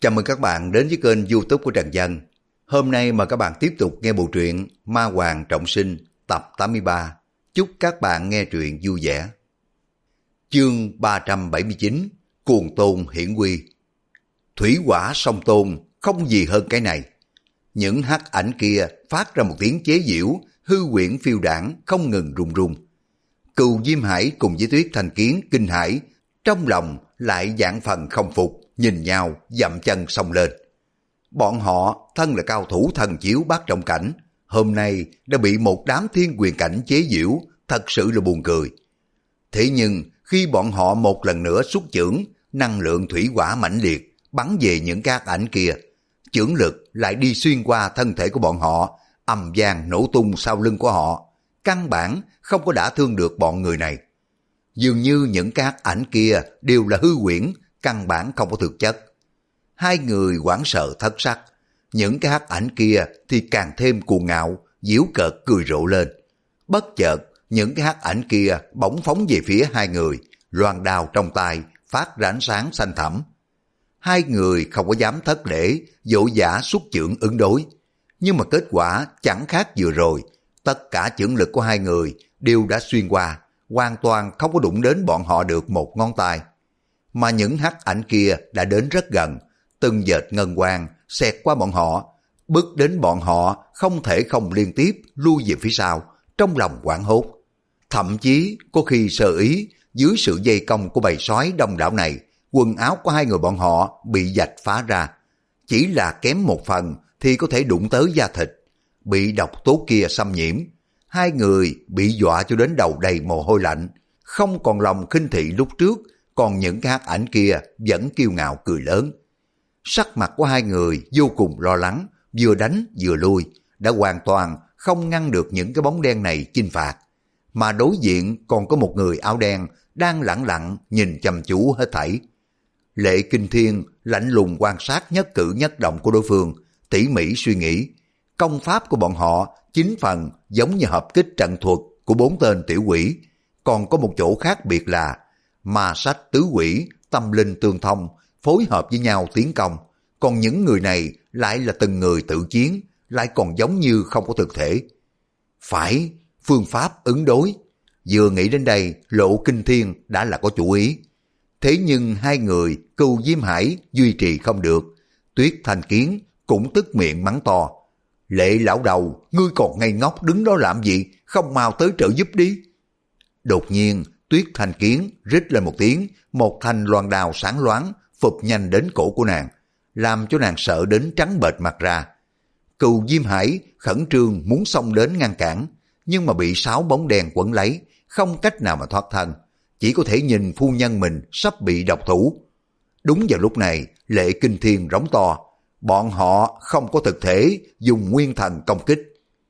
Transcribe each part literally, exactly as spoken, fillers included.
Chào mừng các bạn đến với kênh YouTube của Trần Dân. Hôm nay mời các bạn tiếp tục nghe bộ truyện Ma Hoàng Trọng Sinh tập tám mươi ba. Chúc các bạn nghe truyện vui vẻ. Chương ba trăm bảy mươi chín, Cuồng Tôn hiển quy. Thủy hỏa song tôn, không gì hơn cái này. Những hắc ảnh kia phát ra một tiếng chế giễu, hư quyển phiêu đảng không ngừng rung rung. Cừu Diêm Hải cùng với Tuyết Thanh Kiến kinh hãi, trong lòng lại vạn phần không phục, nhìn nhau dậm chân xông lên. Bọn họ thân là cao thủ thần chiếu bát trọng cảnh, hôm nay đã bị một đám thiên quyền cảnh chế giễu, thật sự là buồn cười. Thế nhưng khi bọn họ một lần nữa xuất chưởng, năng lượng thủy hỏa mãnh liệt bắn về những các ảnh kia, chưởng lực lại đi xuyên qua thân thể của bọn họ, ầm vang nổ tung sau lưng của họ, căn bản không có đả thương được bọn người này. Dường như những các ảnh kia đều là hư huyễn, căn bản không có thực chất. Hai người hoảng sợ thất sắc, những cái hắc ảnh kia thì càng thêm cuồng ngạo, giễu cợt cười rộ lên. Bất chợt, những cái hắc ảnh kia bỗng phóng về phía hai người, loan đao trong tay phát ra ánh sáng xanh thẳm. Hai người không có dám thất lễ, vội vã xuất chưởng ứng đối. Nhưng mà kết quả chẳng khác vừa rồi, tất cả chưởng lực của hai người đều đã xuyên qua, hoàn toàn không có đụng đến bọn họ được một ngón tay. Mà những hắc ảnh kia đã đến rất gần, từng vệt ngân quang xẹt qua bọn họ, bước đến bọn họ không thể không liên tiếp lui về phía sau, trong lòng hoảng hốt. Thậm chí có khi sơ ý, dưới sự dây công của bầy sói đông đảo này, quần áo của hai người bọn họ bị vạch phá ra. Chỉ là kém một phần thì có thể đụng tới da thịt, bị độc tố kia xâm nhiễm. Hai người bị dọa cho đến đầu đầy mồ hôi lạnh, không còn lòng khinh thị lúc trước, còn những cái hắc ảnh kia vẫn kiêu ngạo cười lớn. Sắc mặt của hai người vô cùng lo lắng, vừa đánh vừa lui, đã hoàn toàn không ngăn được những cái bóng đen này chinh phạt. Mà đối diện còn có một người áo đen đang lẳng lặng nhìn chăm chú hết thảy. Lệ Kinh Thiên lạnh lùng quan sát nhất cử nhất động của đối phương, tỉ mỉ suy nghĩ. Công pháp của bọn họ chính phần giống như hợp kích trận thuật của bốn tên tiểu quỷ, còn có một chỗ khác biệt là ma sách tứ quỷ, tâm linh tương thông, phối hợp với nhau tiến công. Còn những người này lại là từng người tự chiến, lại còn giống như không có thực thể. Phải, phương pháp ứng đối. Vừa nghĩ đến đây, Lộ Kinh Thiên đã là có chủ ý. Thế nhưng hai người Cừu Diêm Hải duy trì không được. Tuyết Thanh Kiến cũng tức miệng mắng to. Lệ lão đầu, ngươi còn ngây ngốc đứng đó làm gì, không mau tới trợ giúp đi. Đột nhiên, Tuyết Thanh Kiến rít lên một tiếng, một thanh loan đao sáng loáng phụp nhanh đến cổ của nàng, làm cho nàng sợ đến trắng bệch mặt ra. Cừu Diêm Hải khẩn trương muốn xông đến ngăn cản, nhưng mà bị sáu bóng đèn quấn lấy, không cách nào mà thoát thân, chỉ có thể nhìn phu nhân mình sắp bị độc thủ. Đúng vào lúc này, Lệ Kinh Thiên rống to, bọn họ không có thực thể, dùng nguyên thần công kích.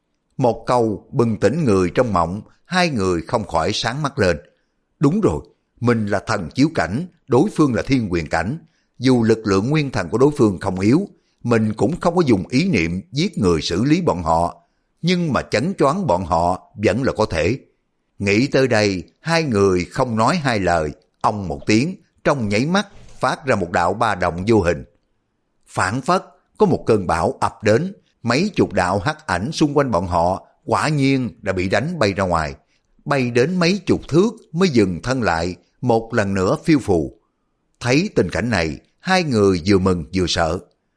Một câu bừng tỉnh người trong mộng, hai người không khỏi sáng mắt lên. Đúng rồi, mình là thần chiếu cảnh, đối phương là thiên quyền cảnh. Dù lực lượng nguyên thần của đối phương không yếu, mình cũng không có dùng ý niệm giết người xử lý bọn họ, nhưng mà chấn choáng bọn họ vẫn là có thể. Nghĩ tới đây, hai người không nói hai lời, ông một tiếng, trong nháy mắt phát ra một đạo ba đồng vô hình. Phản phất, có một cơn bão ập đến, mấy chục đạo hắc ảnh xung quanh bọn họ quả nhiên đã bị đánh bay ra ngoài, bay đến mấy chục thước mới dừng thân lại, một lần nữa phiêu phù. Thấy tình cảnh này, hai người vừa mừng vừa sợ.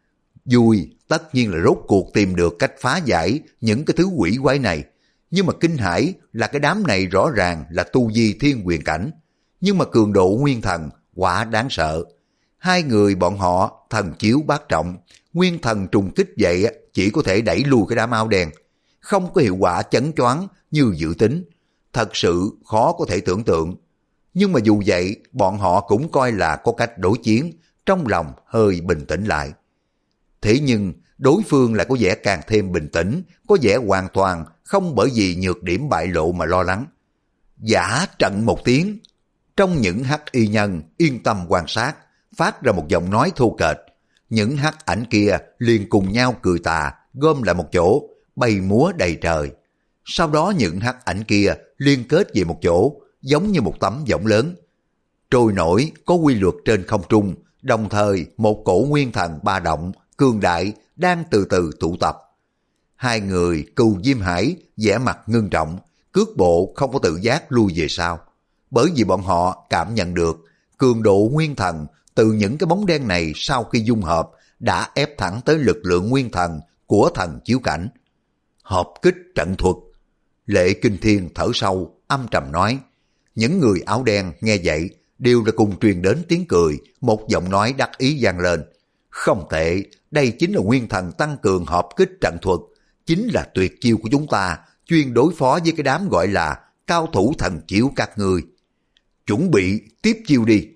Vui tất nhiên là rốt cuộc tìm được cách phá giải những cái thứ quỷ quái này, nhưng mà kinh hãi là cái đám này rõ ràng là tu vi thiên quyền cảnh, nhưng mà cường độ nguyên thần quả đáng sợ. Hai người bọn họ thần chiếu bát trọng, nguyên thần trùng kích vậy chỉ có thể đẩy lui cái đám áo đen, không có hiệu quả chấn choáng như dự tính, thật sự khó có thể tưởng tượng. Nhưng mà dù vậy, bọn họ cũng coi là có cách đối chiến, trong lòng hơi bình tĩnh lại. Thế nhưng đối phương lại có vẻ càng thêm bình tĩnh, có vẻ hoàn toàn không bởi vì nhược điểm bại lộ mà lo lắng. Giả trận một tiếng, trong những hắc y nhân yên tâm quan sát, phát ra một giọng nói thô kệch. Những hắc ảnh kia liền cùng nhau cười tà, gom lại một chỗ, bay múa đầy trời. Sau đó những hắc ảnh kia liên kết về một chỗ, giống như một tấm võng lớn. Trôi nổi có quy luật trên không trung, Đồng thời một cổ nguyên thần ba động, cường đại đang từ từ tụ tập. Hai người Cừu Diêm Hải vẻ mặt ngưng trọng, cước bộ không có tự giác lui về sau. Bởi vì bọn họ cảm nhận được cường độ nguyên thần từ những cái bóng đen này sau khi dung hợp đã ép thẳng tới lực lượng nguyên thần của thần chiếu cảnh. Hợp kích trận thuật. Lệ Kinh Thiên thở sâu, âm trầm nói. Những người áo đen nghe vậy đều đã cùng truyền đến tiếng cười, một giọng nói đắc ý vang lên. Không tệ, đây chính là nguyên thần tăng cường hợp kích trận thuật, chính là tuyệt chiêu của chúng ta, chuyên đối phó với cái đám gọi là cao thủ thần chiếu các ngươi. Chuẩn bị tiếp chiêu đi.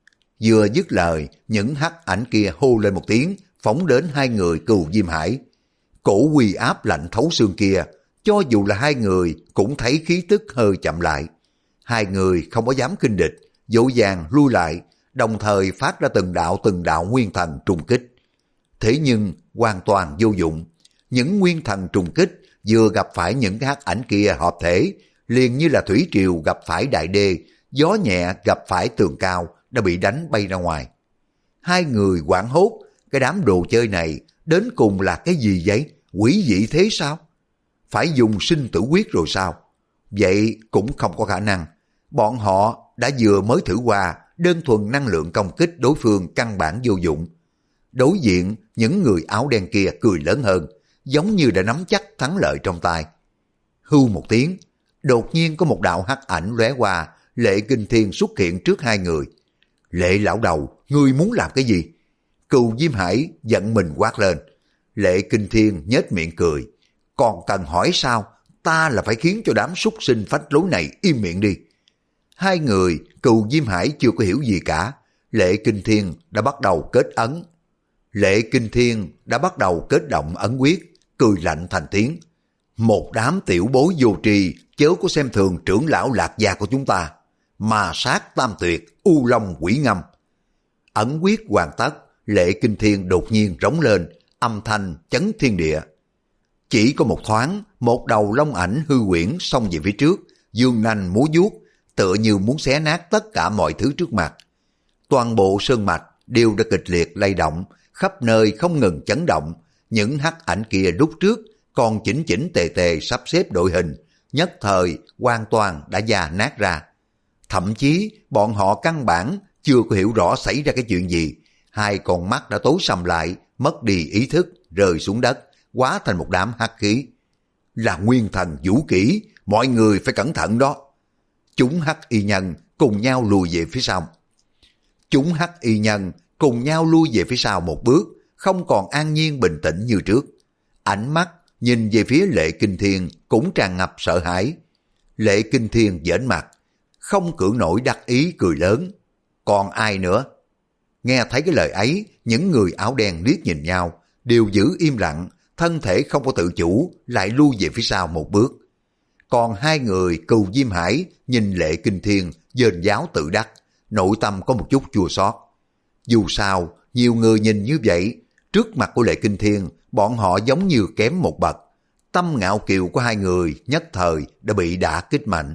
Vừa dứt lời, những hắc ảnh kia hô lên một tiếng, phóng đến hai người Cừu Diêm Hải. Cổ uy áp lạnh thấu xương kia, cho dù là hai người cũng thấy khí tức hơi chậm lại. Hai người không có dám khinh địch, dỗ dàng lui lại, đồng thời phát ra từng đạo từng đạo nguyên thần trùng kích. Thế nhưng hoàn toàn vô dụng. Những nguyên thần trùng kích vừa gặp phải những cái hắc ảnh kia hợp thể, liền như là thủy triều gặp phải đại đê, gió nhẹ gặp phải tường cao, đã bị đánh bay ra ngoài. Hai người hoảng hốt, cái đám đồ chơi này đến cùng là cái gì vậy? Quỷ dị thế sao? Phải dùng sinh tử quyết rồi sao? Vậy cũng không có khả năng. Bọn họ đã vừa mới thử qua, đơn thuần năng lượng công kích đối phương căn bản vô dụng. Đối diện, những người áo đen kia cười lớn hơn, giống như đã nắm chắc thắng lợi trong tay. Hưu một tiếng, đột nhiên có một đạo hắc ảnh lóe qua, Lệ Kinh Thiên xuất hiện trước hai người. Lệ lão đầu, ngươi muốn làm cái gì? Cừu Diêm Hải giận mình quát lên. Lệ Kinh Thiên nhếch miệng cười. Còn cần hỏi sao? Ta là phải khiến cho đám súc sinh phách lối này im miệng đi. Hai người Cừu Diêm Hải chưa có hiểu gì cả. Lệ Kinh Thiên đã bắt đầu kết ấn. Lệ Kinh Thiên đã bắt đầu kết động ấn quyết, cười lạnh thành tiếng. Một đám tiểu bối vô tri, chớ có xem thường trưởng lão Lạc Gia của chúng ta. Mà sát tam tuyệt, u long quỷ ngâm. Ấn quyết hoàn tất, Lệ Kinh Thiên đột nhiên rống lên, âm thanh chấn thiên địa. Chỉ có một thoáng, một đầu long ảnh hư huyễn xông về phía trước, dương nanh múa vuốt, tựa như muốn xé nát tất cả mọi thứ trước mặt. Toàn bộ sơn mạch đều đã kịch liệt lay động, khắp nơi không ngừng chấn động. Những hắc ảnh kia lúc trước còn chỉnh chỉnh tề tề sắp xếp đội hình, nhất thời hoàn toàn đã già nát ra. Thậm chí bọn họ căn bản chưa có hiểu rõ xảy ra cái chuyện gì. Hai con mắt đã tối sầm lại, mất đi ý thức, rơi xuống đất, hóa thành một đám hắc khí. Là nguyên thần vũ kỹ, mọi người phải cẩn thận đó. Chúng hắc y nhân cùng nhau lùi về phía sau. Chúng hắc y nhân cùng nhau lui về phía sau một bước, không còn an nhiên bình tĩnh như trước. Ánh mắt nhìn về phía Lệ Kinh Thiên cũng tràn ngập sợ hãi. Lệ Kinh Thiên giễnh mặt, không cưỡng nổi đắc ý cười lớn. Còn ai nữa? Nghe thấy cái lời ấy, những người áo đen liếc nhìn nhau, đều giữ im lặng, thân thể không có tự chủ, lại lui về phía sau một bước. Còn hai người Cừu Diêm Hải nhìn Lệ Kinh Thiên dền giáo tự đắc, nội tâm có một chút chua xót. Dù sao, nhiều người nhìn như vậy, trước mặt của Lệ Kinh Thiên, bọn họ giống như kém một bậc. Tâm ngạo kiều của hai người nhất thời đã bị đả kích mạnh.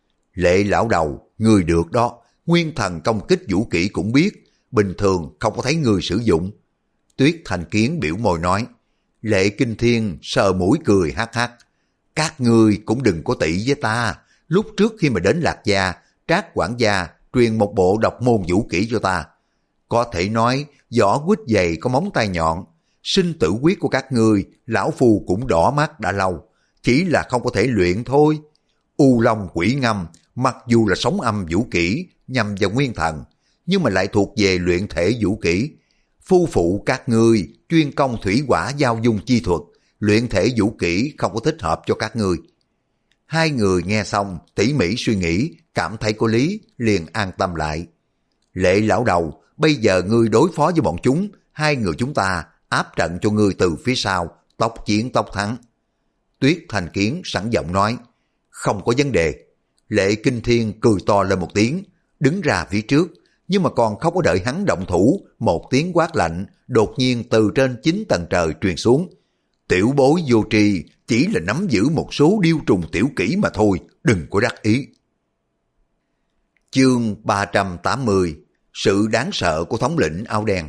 Lệ lão đầu, người được đó, nguyên thần công kích vũ kỹ cũng biết, bình thường không có thấy người sử dụng. Tuyết Thành Kiến biểu môi nói. Lệ Kinh Thiên sờ mũi cười hắc hắc. Các ngươi cũng đừng có tị với ta. Lúc trước khi mà đến Lạc Gia, Trác quản gia truyền một bộ độc môn vũ kỹ cho ta. Có thể nói vỏ quýt dày có móng tay nhọn. Sinh tử quyết của các ngươi, lão phu cũng đỏ mắt đã lâu. Chỉ là không có thể luyện thôi. U Long Quỷ Ngâm mặc dù là sóng âm vũ kỹ nhằm vào nguyên thần, nhưng mà lại thuộc về luyện thể vũ kỹ. Phu phụ các ngươi chuyên công thủy hỏa giao dung chi thuật, luyện thể vũ kỹ không có thích hợp cho các ngươi. Hai người nghe xong tỉ mỉ suy nghĩ, cảm thấy có lý, liền an tâm lại. Lệ lão đầu, bây giờ ngươi đối phó với bọn chúng, hai người chúng ta áp trận cho ngươi từ phía sau, tốc chiến tốc thắng. Tuyết Thành Kiến sẵn giọng nói. Không có vấn đề. Lệ Kinh Thiên cười to lên một tiếng, đứng ra phía trước, nhưng mà còn không có đợi hắn động thủ, một tiếng quát lạnh đột nhiên từ trên chín tầng trời truyền xuống. Tiểu bối vô tri, chỉ là nắm giữ một số điêu trùng tiểu kỹ mà thôi, đừng có đắc ý. Chương ba trăm tám mươi. sự đáng sợ của thống lĩnh áo đen.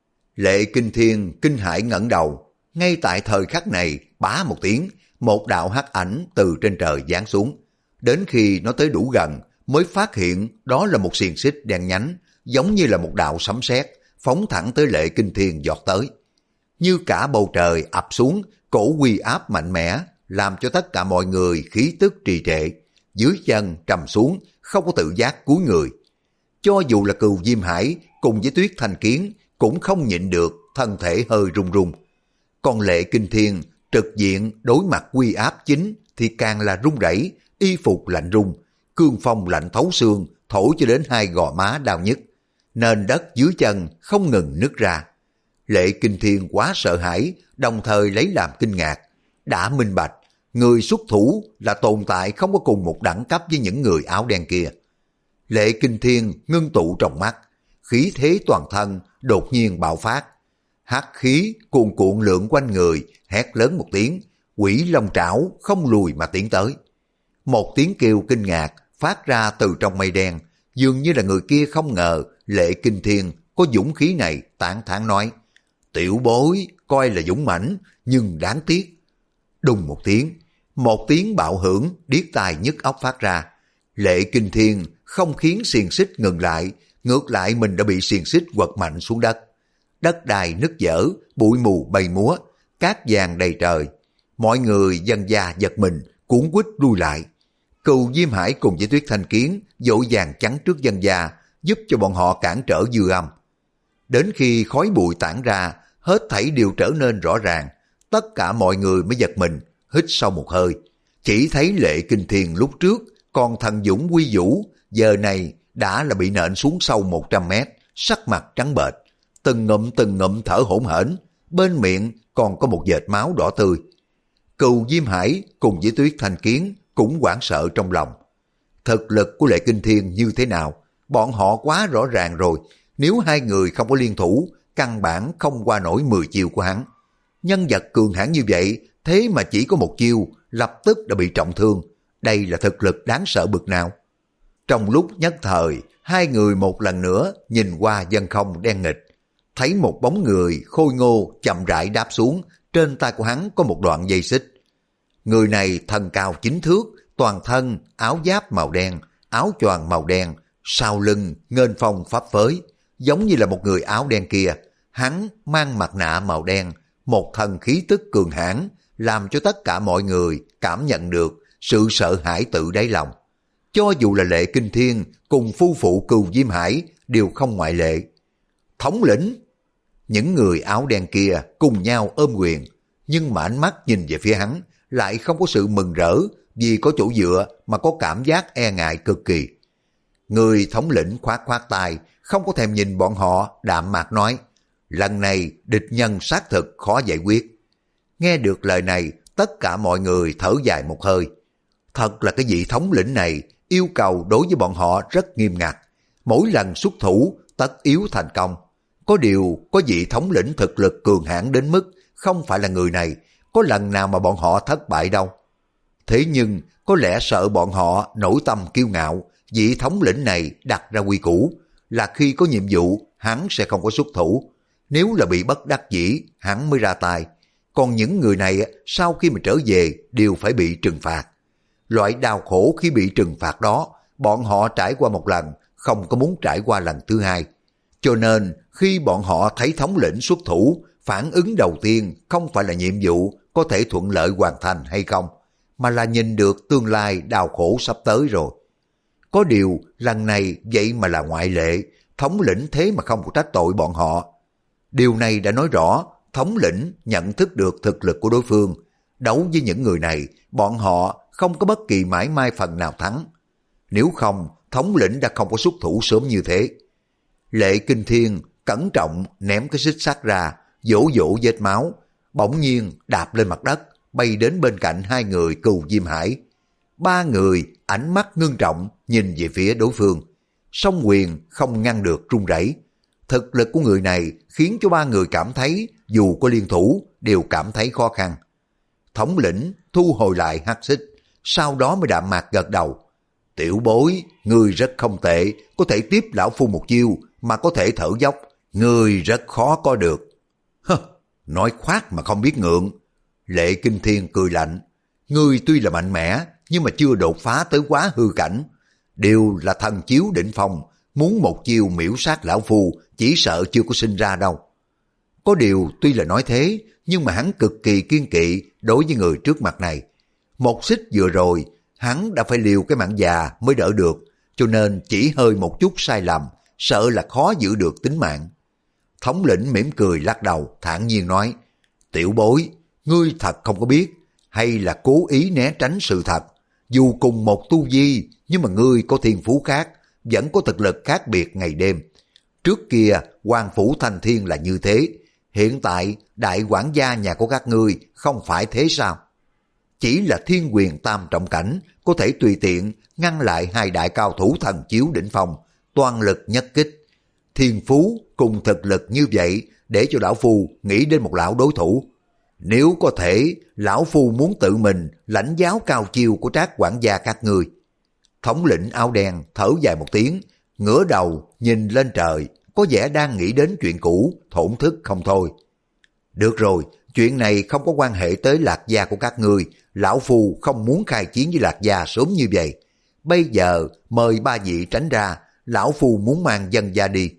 Lệ Kinh Thiên kinh hãi ngẩng đầu, ngay tại thời khắc này bá một tiếng, một đạo hắc ảnh từ trên trời giáng xuống. Đến khi nó tới đủ gần mới phát hiện đó là một xiềng xích đen nhánh, giống như là một đạo sấm sét phóng thẳng tới Lệ Kinh Thiên giọt tới. Như cả bầu trời ập xuống, cổ uy áp mạnh mẽ, làm cho tất cả mọi người khí tức trì trệ, dưới chân trầm xuống, không có tự giác cúi người. Cho dù là Cừu Diêm Hải cùng với Tuyết Thanh Kiến cũng không nhịn được, thân thể hơi run run. Còn Lệ Kinh Thiên trực diện đối mặt uy áp chính thì càng là run rẩy, y phục lạnh run, cương phong lạnh thấu xương thổi cho đến hai gò má đau nhức, nền đất dưới chân không ngừng nứt ra. Lệ Kinh Thiên quá sợ hãi, đồng thời lấy làm kinh ngạc, đã minh bạch người xuất thủ là tồn tại không có cùng một đẳng cấp với những người áo đen kia. Lệ Kinh Thiên ngưng tụ trong mắt, khí thế toàn thân đột nhiên bạo phát, hắc khí cuồn cuộn lượn quanh người, hét lớn một tiếng, Quỷ Long Trảo không lùi mà tiến tới. Một tiếng kêu kinh ngạc phát ra từ trong mây đen, dường như là người kia không ngờ Lệ Kinh Thiên có dũng khí này, tán thán nói: tiểu bối coi là dũng mãnh, nhưng đáng tiếc. Đùng một tiếng, một tiếng bạo hưởng điếc tai nhức óc phát ra. Lệ Kinh Thiên không khiến xiềng xích ngừng lại, ngược lại mình đã bị xiềng xích quật mạnh xuống đất. Đất đai nứt dở, bụi mù bay múa, cát vàng đầy trời. Mọi người dần già giật mình, cuốn quýt lui lại. Cừu Diêm Hải cùng với Tuyết Thanh Kiến vội vàng chắn trước dân già, giúp cho bọn họ cản trở dư âm. Đến khi khói bụi tản ra, hết thảy đều trở nên rõ ràng. Tất cả mọi người mới giật mình, hít sâu một hơi. Chỉ thấy Lệ Kinh Thiên lúc trước còn thần dũng quy vũ, giờ này đã là bị nện xuống sâu một trăm mét, sắc mặt trắng bệch, từng ngụm từng ngụm thở hổn hển, bên miệng còn có một vệt máu đỏ tươi. Cừu Diêm Hải cùng với Tuyết Thanh Kiến cũng hoảng sợ trong lòng. Thực lực của Lệ Kinh Thiên như thế nào, bọn họ quá rõ ràng rồi. Nếu hai người không có liên thủ, căn bản không qua nổi mười chiêu của hắn. Nhân vật cường hãn như vậy, thế mà chỉ có một chiêu, lập tức đã bị trọng thương. Đây là thực lực đáng sợ bực nào. Trong lúc nhất thời, hai người một lần nữa nhìn qua dân không đen nghịch, thấy một bóng người khôi ngô chậm rãi đáp xuống, trên tay của hắn có một đoạn dây xích. Người này thân cao chín thước, toàn thân áo giáp màu đen, áo choàng màu đen, sau lưng nghênh phong pháp phới, giống như là một người áo đen kia. Hắn mang mặt nạ màu đen, một thân khí tức cường hãn, làm cho tất cả mọi người cảm nhận được sự sợ hãi tự đáy lòng. Cho dù là Lệ Kinh Thiên cùng phu phụ Cừu Diêm Hải đều không ngoại lệ. Thống lĩnh! Những người áo đen kia cùng nhau ôm quyền, nhưng mà ánh mắt nhìn về phía hắn lại không có sự mừng rỡ, vì có chỗ dựa mà có cảm giác e ngại cực kỳ. Người thống lĩnh khoát khoát tay, không có thèm nhìn bọn họ, đạm mạc nói: lần này địch nhân xác thực khó giải quyết. Nghe được lời này, tất cả mọi người thở dài một hơi. Thật là cái vị thống lĩnh này yêu cầu đối với bọn họ rất nghiêm ngặt, mỗi lần xuất thủ tất yếu thành công. Có điều có vị thống lĩnh thực lực cường hãn đến mức không phải là người này, có lần nào mà bọn họ thất bại đâu. Thế nhưng có lẽ sợ bọn họ nổi tâm kiêu ngạo, vị thống lĩnh này đặt ra quy củ là khi có nhiệm vụ hắn sẽ không có xuất thủ, nếu là bị bất đắc dĩ hắn mới ra tay. Còn những người này sau khi mà trở về đều phải bị trừng phạt. Loại đau khổ khi bị trừng phạt đó bọn họ trải qua một lần, không có muốn trải qua lần thứ hai. Cho nên khi bọn họ thấy thống lĩnh xuất thủ, phản ứng đầu tiên không phải là nhiệm vụ có thể thuận lợi hoàn thành hay không, mà là nhìn được tương lai đau khổ sắp tới rồi. Có điều lần này vậy mà là ngoại lệ, thống lĩnh thế mà không có trách tội bọn họ. Điều này đã nói rõ thống lĩnh nhận thức được thực lực của đối phương. Đấu với những người này, bọn họ không có bất kỳ mãi may phần nào thắng. Nếu không, thống lĩnh đã không có xuất thủ sớm như thế. Lệ Kinh Thiên cẩn trọng ném cái xích sắt ra, vỗ vỗ vết máu, bỗng nhiên đạp lên mặt đất, bay đến bên cạnh hai người Cừu Diêm Hải. Ba người ánh mắt ngưng trọng nhìn về phía đối phương, song quyền không ngăn được run rẩy. Thực lực của người này khiến cho ba người cảm thấy dù có liên thủ đều cảm thấy khó khăn. Thống lĩnh thu hồi lại hắc xích, sau đó mới đạm mạc gật đầu. Tiểu bối, ngươi rất không tệ, có thể tiếp lão phu một chiêu, mà có thể thở dốc, ngươi rất khó có được. Hơ, nói khoác mà không biết ngượng. Lệ Kinh Thiên cười lạnh, ngươi tuy là mạnh mẽ, nhưng mà chưa đột phá tới quá hư cảnh. Đều là thần chiếu đỉnh phong, muốn một chiêu miễu sát lão phu, chỉ sợ chưa có sinh ra đâu. Có điều tuy là nói thế, nhưng mà hắn cực kỳ kiên kỵ đối với người trước mặt này. Một xích vừa rồi, hắn đã phải liều cái mạng già mới đỡ được, cho nên chỉ hơi một chút sai lầm, sợ là khó giữ được tính mạng. Thống lĩnh mỉm cười lắc đầu, thản nhiên nói, tiểu bối, ngươi thật không có biết, hay là cố ý né tránh sự thật. Dù cùng một tu vi, nhưng mà ngươi có thiên phú khác, vẫn có thực lực khác biệt ngày đêm. Trước kia, Hoàng Phủ Thành Thiên là như thế, hiện tại đại quản gia nhà của các ngươi không phải thế sao? Chỉ là thiên quyền tam trọng cảnh, có thể tùy tiện ngăn lại hai đại cao thủ thần chiếu đỉnh phong, toàn lực nhất kích. Thiên phú cùng thực lực như vậy để cho lão phu nghĩ đến một lão đối thủ. Nếu có thể, lão phu muốn tự mình lãnh giáo cao chiêu của Trác quản gia các ngươi. Thống lĩnh áo đen thở dài một tiếng, ngửa đầu nhìn lên trời, có vẻ đang nghĩ đến chuyện cũ, thổn thức không thôi. Được rồi, chuyện này không có quan hệ tới Lạc gia của các ngươi, lão phu không muốn khai chiến với Lạc gia sớm như vậy. Bây giờ mời ba vị tránh ra, lão phu muốn mang dân gia đi.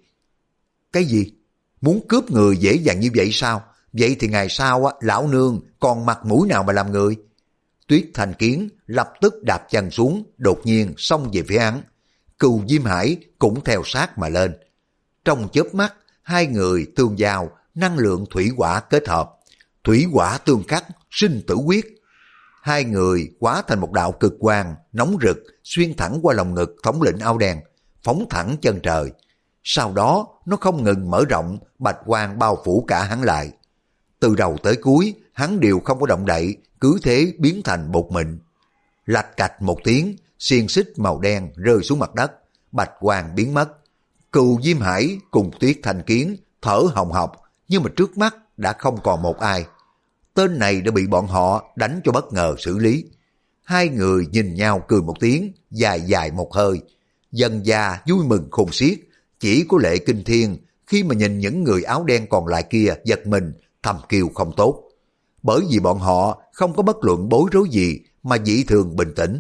Cái gì? Muốn cướp người dễ dàng như vậy sao? Vậy thì ngày sau á, lão nương còn mặt mũi nào mà làm người? Tuyết Thành Kiến lập tức đạp chân xuống, đột nhiên xông về phía hắn. Cừu Diêm Hải cũng theo sát mà lên. Trong chớp mắt, hai người tương giao, năng lượng thủy hỏa kết hợp. Thủy hỏa tương khắc, sinh tử quyết. Hai người hóa thành một đạo cực quang, nóng rực, xuyên thẳng qua lòng ngực thống lĩnh áo đen, phóng thẳng chân trời. Sau đó, nó không ngừng mở rộng, bạch quang bao phủ cả hắn lại. Từ đầu tới cuối, hắn đều không có động đậy, cứ thế biến thành bột mịn. Lạch cạch một tiếng, xiên xích màu đen rơi xuống mặt đất, bạch quang biến mất. Cừu Diêm Hải cùng Tuyết Thành Kiến thở hồng hộc, nhưng mà trước mắt đã không còn một ai. Tên này đã bị bọn họ đánh cho bất ngờ xử lý. Hai người nhìn nhau cười một tiếng, dài dài một hơi. Dần già vui mừng khôn xiết, chỉ có Lệ Kinh Thiên khi mà nhìn những người áo đen còn lại kia giật mình, thầm kêu không tốt. Bởi vì bọn họ không có bất luận bối rối gì mà dị thường bình tĩnh.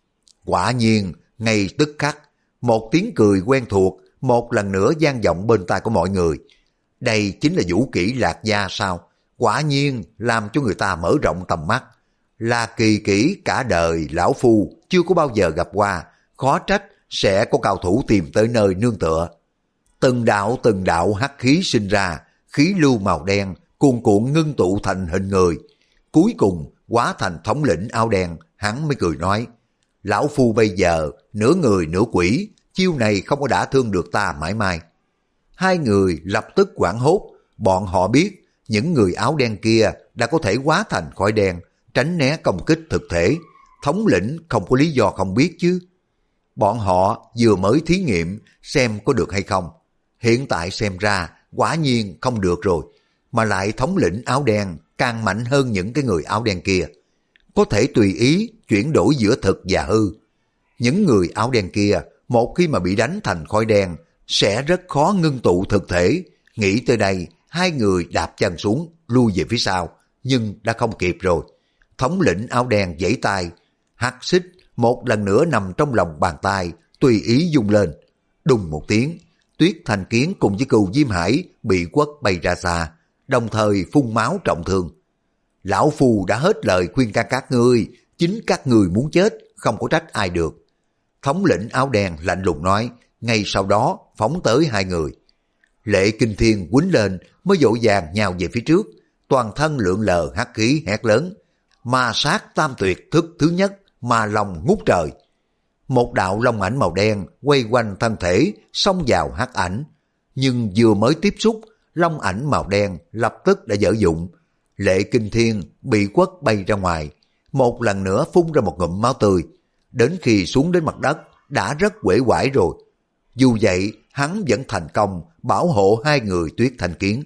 Quả nhiên, ngay tức khắc, một tiếng cười quen thuộc một lần nữa vang vọng bên tai của mọi người. Đây chính là vũ kỹ Lạc gia sao? Quả nhiên làm cho người ta mở rộng tầm mắt. Là kỳ kỹ cả đời lão phu chưa có bao giờ gặp qua, khó trách sẽ có cao thủ tìm tới nơi nương tựa. Từng đạo từng đạo hắc khí sinh ra, khí lưu màu đen cuồn cuộn ngưng tụ thành hình người. Cuối cùng hóa thành thống lĩnh áo đen, hắn mới cười nói, lão phu bây giờ nửa người nửa quỷ, chiêu này không có đả thương được ta mãi mãi. Hai người lập tức hoảng hốt, bọn họ biết những người áo đen kia đã có thể hóa thành khói đen, tránh né công kích thực thể. Thống lĩnh không có lý do không biết chứ. Bọn họ vừa mới thí nghiệm xem có được hay không. Hiện tại xem ra quả nhiên không được rồi. Mà lại thống lĩnh áo đen càng mạnh hơn những cái người áo đen kia. Có thể tùy ý chuyển đổi giữa thực và hư. Những người áo đen kia một khi mà bị đánh thành khói đen sẽ rất khó ngưng tụ thực thể. Nghĩ tới đây, hai người đạp chân xuống, lui về phía sau, nhưng đã không kịp rồi. Thống lĩnh áo đen giãy tay, hắc xích một lần nữa nằm trong lòng bàn tay, tùy ý dung lên. Đùng một tiếng, Tuyết Thành Kiến cùng với Cừu Diêm Hải bị quất bay ra xa, đồng thời phun máu trọng thương. Lão phu đã hết lời khuyên can các ngươi, chính các ngươi muốn chết, không có trách ai được. Thống lĩnh áo đen lạnh lùng nói, ngay sau đó phóng tới hai người. Lệ Kinh Thiên quýnh lên mới vội vàng nhào về phía trước, toàn thân lượn lờ hắc khí hét lớn, ma sát tam tuyệt thức thứ nhất, ma long ngút trời. Một đạo long ảnh màu đen quay quanh thân thể xông vào hắc ảnh, nhưng vừa mới tiếp xúc, long ảnh màu đen lập tức đã dở dụng. Lệ Kinh Thiên bị quất bay ra ngoài, một lần nữa phun ra một ngụm máu tươi. Đến khi xuống đến mặt đất đã rất uể oải rồi. Dù vậy hắn vẫn thành công bảo hộ hai người Tuyết Thành Kiến.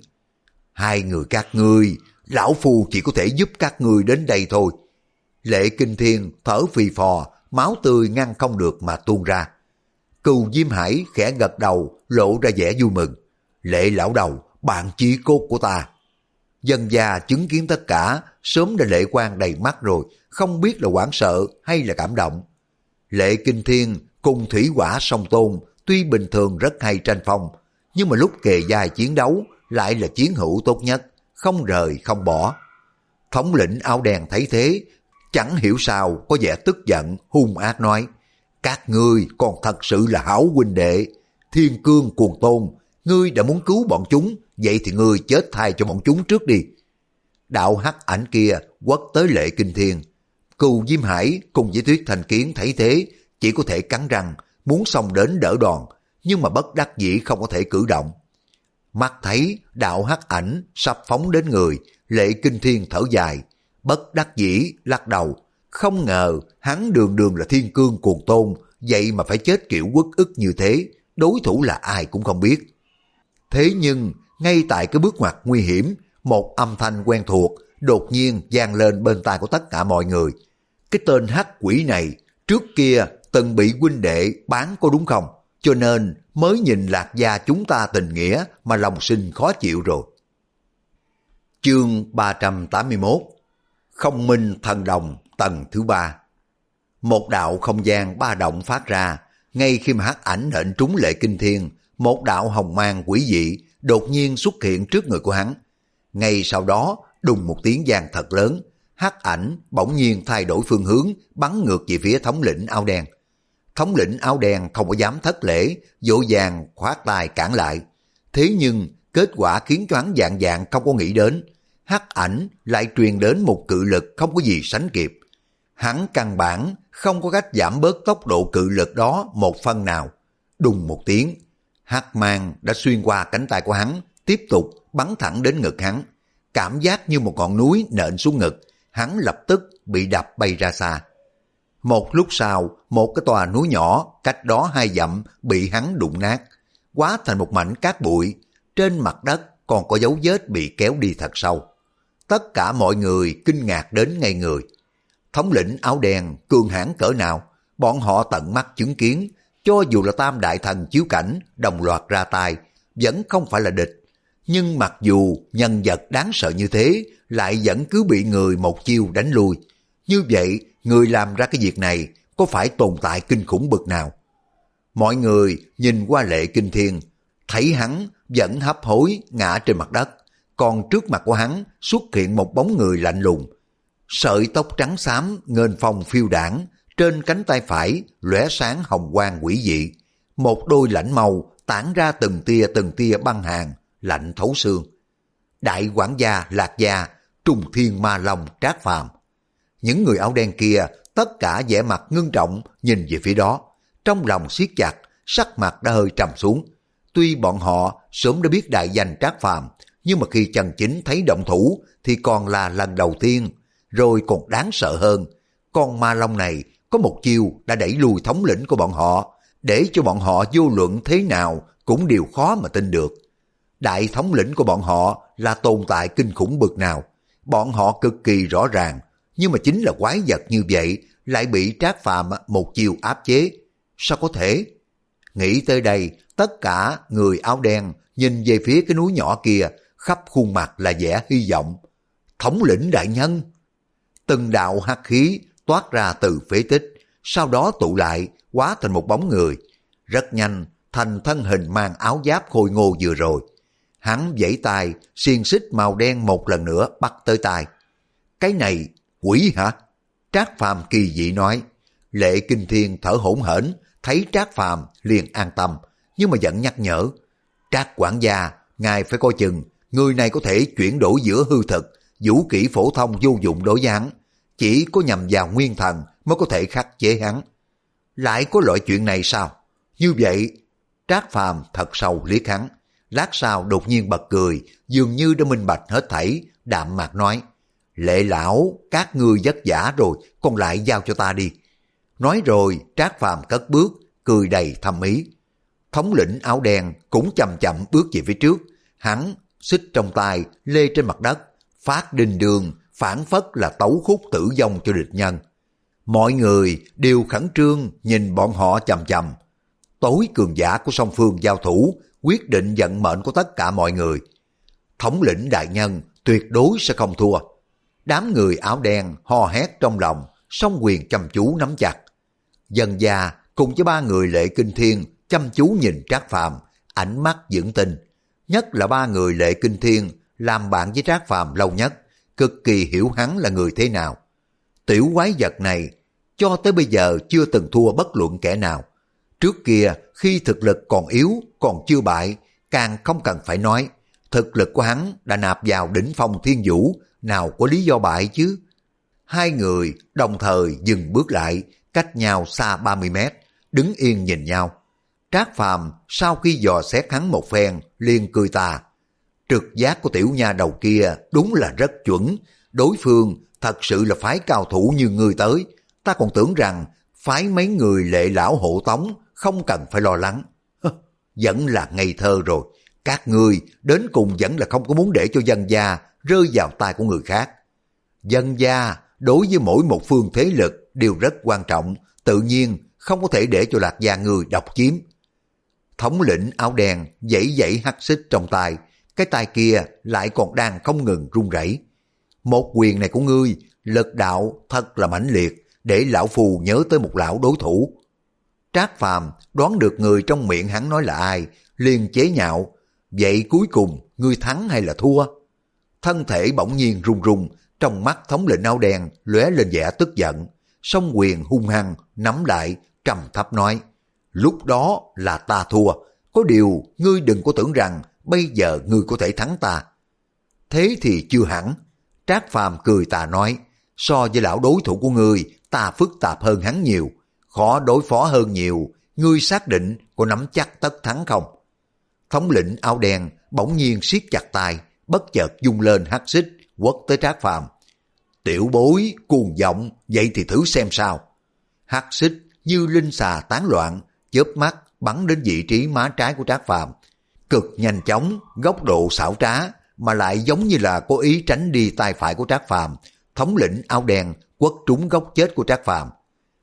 Hai người các ngươi, lão phu chỉ có thể giúp các ngươi đến đây thôi. Lệ Kinh Thiên thở phì phò, máu tươi ngăn không được mà tuôn ra. Cừu Diêm Hải khẽ gật đầu, lộ ra vẻ vui mừng. Lệ lão đầu, bạn chí cốt của ta. Dân gia chứng kiến tất cả, sớm đã lệ quang đầy mắt rồi, không biết là hoảng sợ hay là cảm động. Lệ Kinh Thiên cùng Thủy Hỏa Song Tôn tuy bình thường rất hay tranh phong, nhưng mà lúc kề vai chiến đấu lại là chiến hữu tốt nhất, không rời không bỏ. Thống lĩnh áo đen thấy thế, chẳng hiểu sao có vẻ tức giận, hung ác nói: các ngươi còn thật sự là hảo huynh đệ. Thiên Cương Cuồng Tôn, ngươi đã muốn cứu bọn chúng, vậy thì ngươi chết thay cho bọn chúng trước đi. Đạo hắc ảnh kia quất tới Lệ Kinh Thiên. Cừu Diêm Hải cùng với Tuyết Thanh Kiến thấy thế, chỉ có thể cắn răng, muốn xông đến đỡ đòn, nhưng mà bất đắc dĩ không có thể cử động. Mắt thấy đạo hắc ảnh sắp phóng đến người, Lệ Kinh Thiên thở dài, bất đắc dĩ lắc đầu. Không ngờ hắn đường đường là Thiên Cương Cuồng Tôn, vậy mà phải chết kiểu uất ức như thế, đối thủ là ai cũng không biết. Thế nhưng ngay tại cái bước ngoặt nguy hiểm, một âm thanh quen thuộc đột nhiên vang lên bên tai của tất cả mọi người. Cái tên hắc quỷ này trước kia từng bị huynh đệ bán có đúng không? Cho nên mới nhìn Lạc gia chúng ta tình nghĩa mà lòng sinh khó chịu rồi. Chương ba trăm tám mươi mốt. Không minh thần đồng tầng thứ ba. Một đạo không gian ba động phát ra, ngay khi mà hắc ảnh nện trúng Lệ Kinh Thiên, một đạo hồng mang quỷ dị đột nhiên xuất hiện trước người của hắn. Ngay sau đó, đùng một tiếng vang thật lớn, hắc ảnh bỗng nhiên thay đổi phương hướng, bắn ngược về phía thống lĩnh áo đen. Thống lĩnh áo đen không có dám thất lễ, vội vàng khoát tay cản lại. Thế nhưng kết quả khiến cho hắn dạng dạng không có nghĩ đến, hắc ảnh lại truyền đến một cự lực không có gì sánh kịp. Hắn căn bản không có cách giảm bớt tốc độ cự lực đó một phân nào. Đùng một tiếng, hắc mang đã xuyên qua cánh tay của hắn, tiếp tục bắn thẳng đến ngực hắn. Cảm giác như một ngọn núi nện xuống ngực, hắn lập tức bị đập bay ra xa. Một lúc sau, một cái tòa núi nhỏ cách đó hai dặm bị hắn đụng nát, hóa thành một mảnh cát bụi. Trên mặt đất còn có dấu vết bị kéo đi thật sâu. Tất cả mọi người kinh ngạc đến ngây người. Thống lĩnh áo đen cường hãn cỡ nào, bọn họ tận mắt chứng kiến, cho dù là tam đại thần chiếu cảnh đồng loạt ra tay, vẫn không phải là địch. Nhưng mặc dù nhân vật đáng sợ như thế, lại vẫn cứ bị người một chiêu đánh lui. Như vậy, người làm ra cái việc này có phải tồn tại kinh khủng bực nào? Mọi người nhìn qua Lệ Kinh Thiên, thấy hắn vẫn hấp hối ngã trên mặt đất, còn trước mặt của hắn xuất hiện một bóng người lạnh lùng. Sợi tóc trắng xám nghênh phong phiêu đảng, trên cánh tay phải lóe sáng hồng quang quỷ dị, một đôi lãnh màu tản ra từng tia từng tia băng hàn, lạnh thấu xương. Đại quản gia Lạc gia, Trùng Thiên Ma Long Trác Phàm. Những người áo đen kia tất cả vẻ mặt ngưng trọng nhìn về phía đó, trong lòng siết chặt, sắc mặt đã hơi trầm xuống. Tuy bọn họ sớm đã biết đại danh Trác Phàm, nhưng mà khi chân chính thấy động thủ thì còn là lần đầu tiên. Rồi còn đáng sợ hơn, con ma long này có một chiêu đã đẩy lùi thống lĩnh của bọn họ, để cho bọn họ vô luận thế nào cũng đều khó mà tin được. Đại thống lĩnh của bọn họ là tồn tại kinh khủng bực nào, bọn họ cực kỳ rõ ràng, nhưng mà chính là quái vật như vậy lại bị Trác Phàm một chiêu áp chế. Sao có thể? Nghĩ tới đây, tất cả người áo đen nhìn về phía cái núi nhỏ kia, khắp khuôn mặt là vẻ hy vọng. Thống lĩnh đại nhân! Từng đạo hắc khí toát ra từ phế tích, sau đó tụ lại, hóa thành một bóng người. Rất nhanh, thành thân hình mang áo giáp khôi ngô vừa rồi. Hắn vẫy tay, xiên xích màu đen một lần nữa bắt tới tay. Cái này, quỷ hả? Trác Phàm kỳ dị nói. Lệ Kinh Thiên thở hổn hển, thấy Trác Phàm liền an tâm, nhưng mà vẫn nhắc nhở. Trác quản gia, ngài phải coi chừng, người này có thể chuyển đổi giữa hư thực, vũ kỹ phổ thông vô dụng đối với hắn. Chỉ có nhằm vào nguyên thần mới có thể khắc chế hắn. Lại có loại chuyện này sao? Như vậy, Trác Phàm thật sâu liếc hắn. Lát sau đột nhiên bật cười, dường như đã minh bạch hết thảy, đạm mạc nói. Lệ lão, các ngươi vất vả rồi, còn lại giao cho ta đi. Nói rồi, Trác Phàm cất bước, cười đầy thâm ý. Thống lĩnh áo đen cũng chậm chậm bước về phía trước. Hắn xích trong tay, lê trên mặt đất, phát đinh đường, phản phất là tấu khúc tử vong cho địch nhân. Mọi người đều khẩn trương nhìn bọn họ chằm chằm. tối cường giả của song phương giao thủ, quyết định vận mệnh của tất cả mọi người. Thống lĩnh đại nhân tuyệt đối sẽ không thua. Đám người áo đen hò hét trong lòng, song quyền chăm chú nắm chặt. Dân gia cùng với ba người Lệ Kinh Thiên chăm chú nhìn Trác Phàm, ánh mắt vững tin. Nhất là ba người Lệ Kinh Thiên làm bạn với Trác Phàm lâu nhất, cực kỳ hiểu hắn là người thế nào. Tiểu quái vật này cho tới bây giờ chưa từng thua bất luận kẻ nào. Trước kia khi thực lực còn yếu, còn chưa bại, càng không cần phải nói. Thực lực của hắn đã nạp vào đỉnh phong thiên vũ, nào có lý do bại chứ. Hai người đồng thời dừng bước lại, cách nhau xa ba mươi mét, đứng yên nhìn nhau. Trác Phàm sau khi dò xét hắn một phen, liền cười tà. Trực giác của tiểu nha đầu kia đúng là rất chuẩn. Đối phương thật sự là phái cao thủ như ngươi tới. Ta còn tưởng rằng phái mấy người Lệ lão hộ tống, không cần phải lo lắng. Vẫn là ngây thơ rồi. Các ngươi đến cùng vẫn là không có muốn để cho dân gia rơi vào tay của người khác. Dân gia đối với mỗi một phương thế lực đều rất quan trọng, tự nhiên không có thể để cho Lạc gia người độc chiếm. Thống lĩnh áo đen dãy dãy hắc xích trong tay, cái tay kia lại còn đang không ngừng run rẩy. Một quyền này của ngươi, lực đạo thật là mãnh liệt, để lão phù nhớ tới một lão đối thủ. Trác Phàm đoán được người trong miệng hắn nói là ai, liền chế nhạo. Vậy cuối cùng ngươi thắng hay là thua? Thân thể bỗng nhiên run run, trong mắt thống lĩnh áo đen lóe lên vẻ tức giận, song quyền hung hăng nắm lại, trầm thấp nói: lúc đó là ta thua, có điều ngươi đừng có tưởng rằng bây giờ ngươi có thể thắng ta. Thế thì chưa hẳn. Trác Phàm cười tà nói: so với lão đối thủ của ngươi, ta phức tạp hơn hắn nhiều, khó đối phó hơn nhiều, ngươi xác định có nắm chắc tất thắng không? Thống lĩnh áo đen bỗng nhiên siết chặt tay, bất chợt dung lên hắc xích quất tới Trác Phàm. Tiểu bối cuồng vọng, vậy thì thử xem sao. Hắc xích như linh xà tán loạn, chớp mắt bắn đến vị trí má trái của Trác Phàm, cực nhanh chóng, góc độ xảo trá, mà lại giống như là cố ý tránh đi tay phải của Trác Phàm. Thống lĩnh áo đen quất trúng góc chết của Trác Phàm.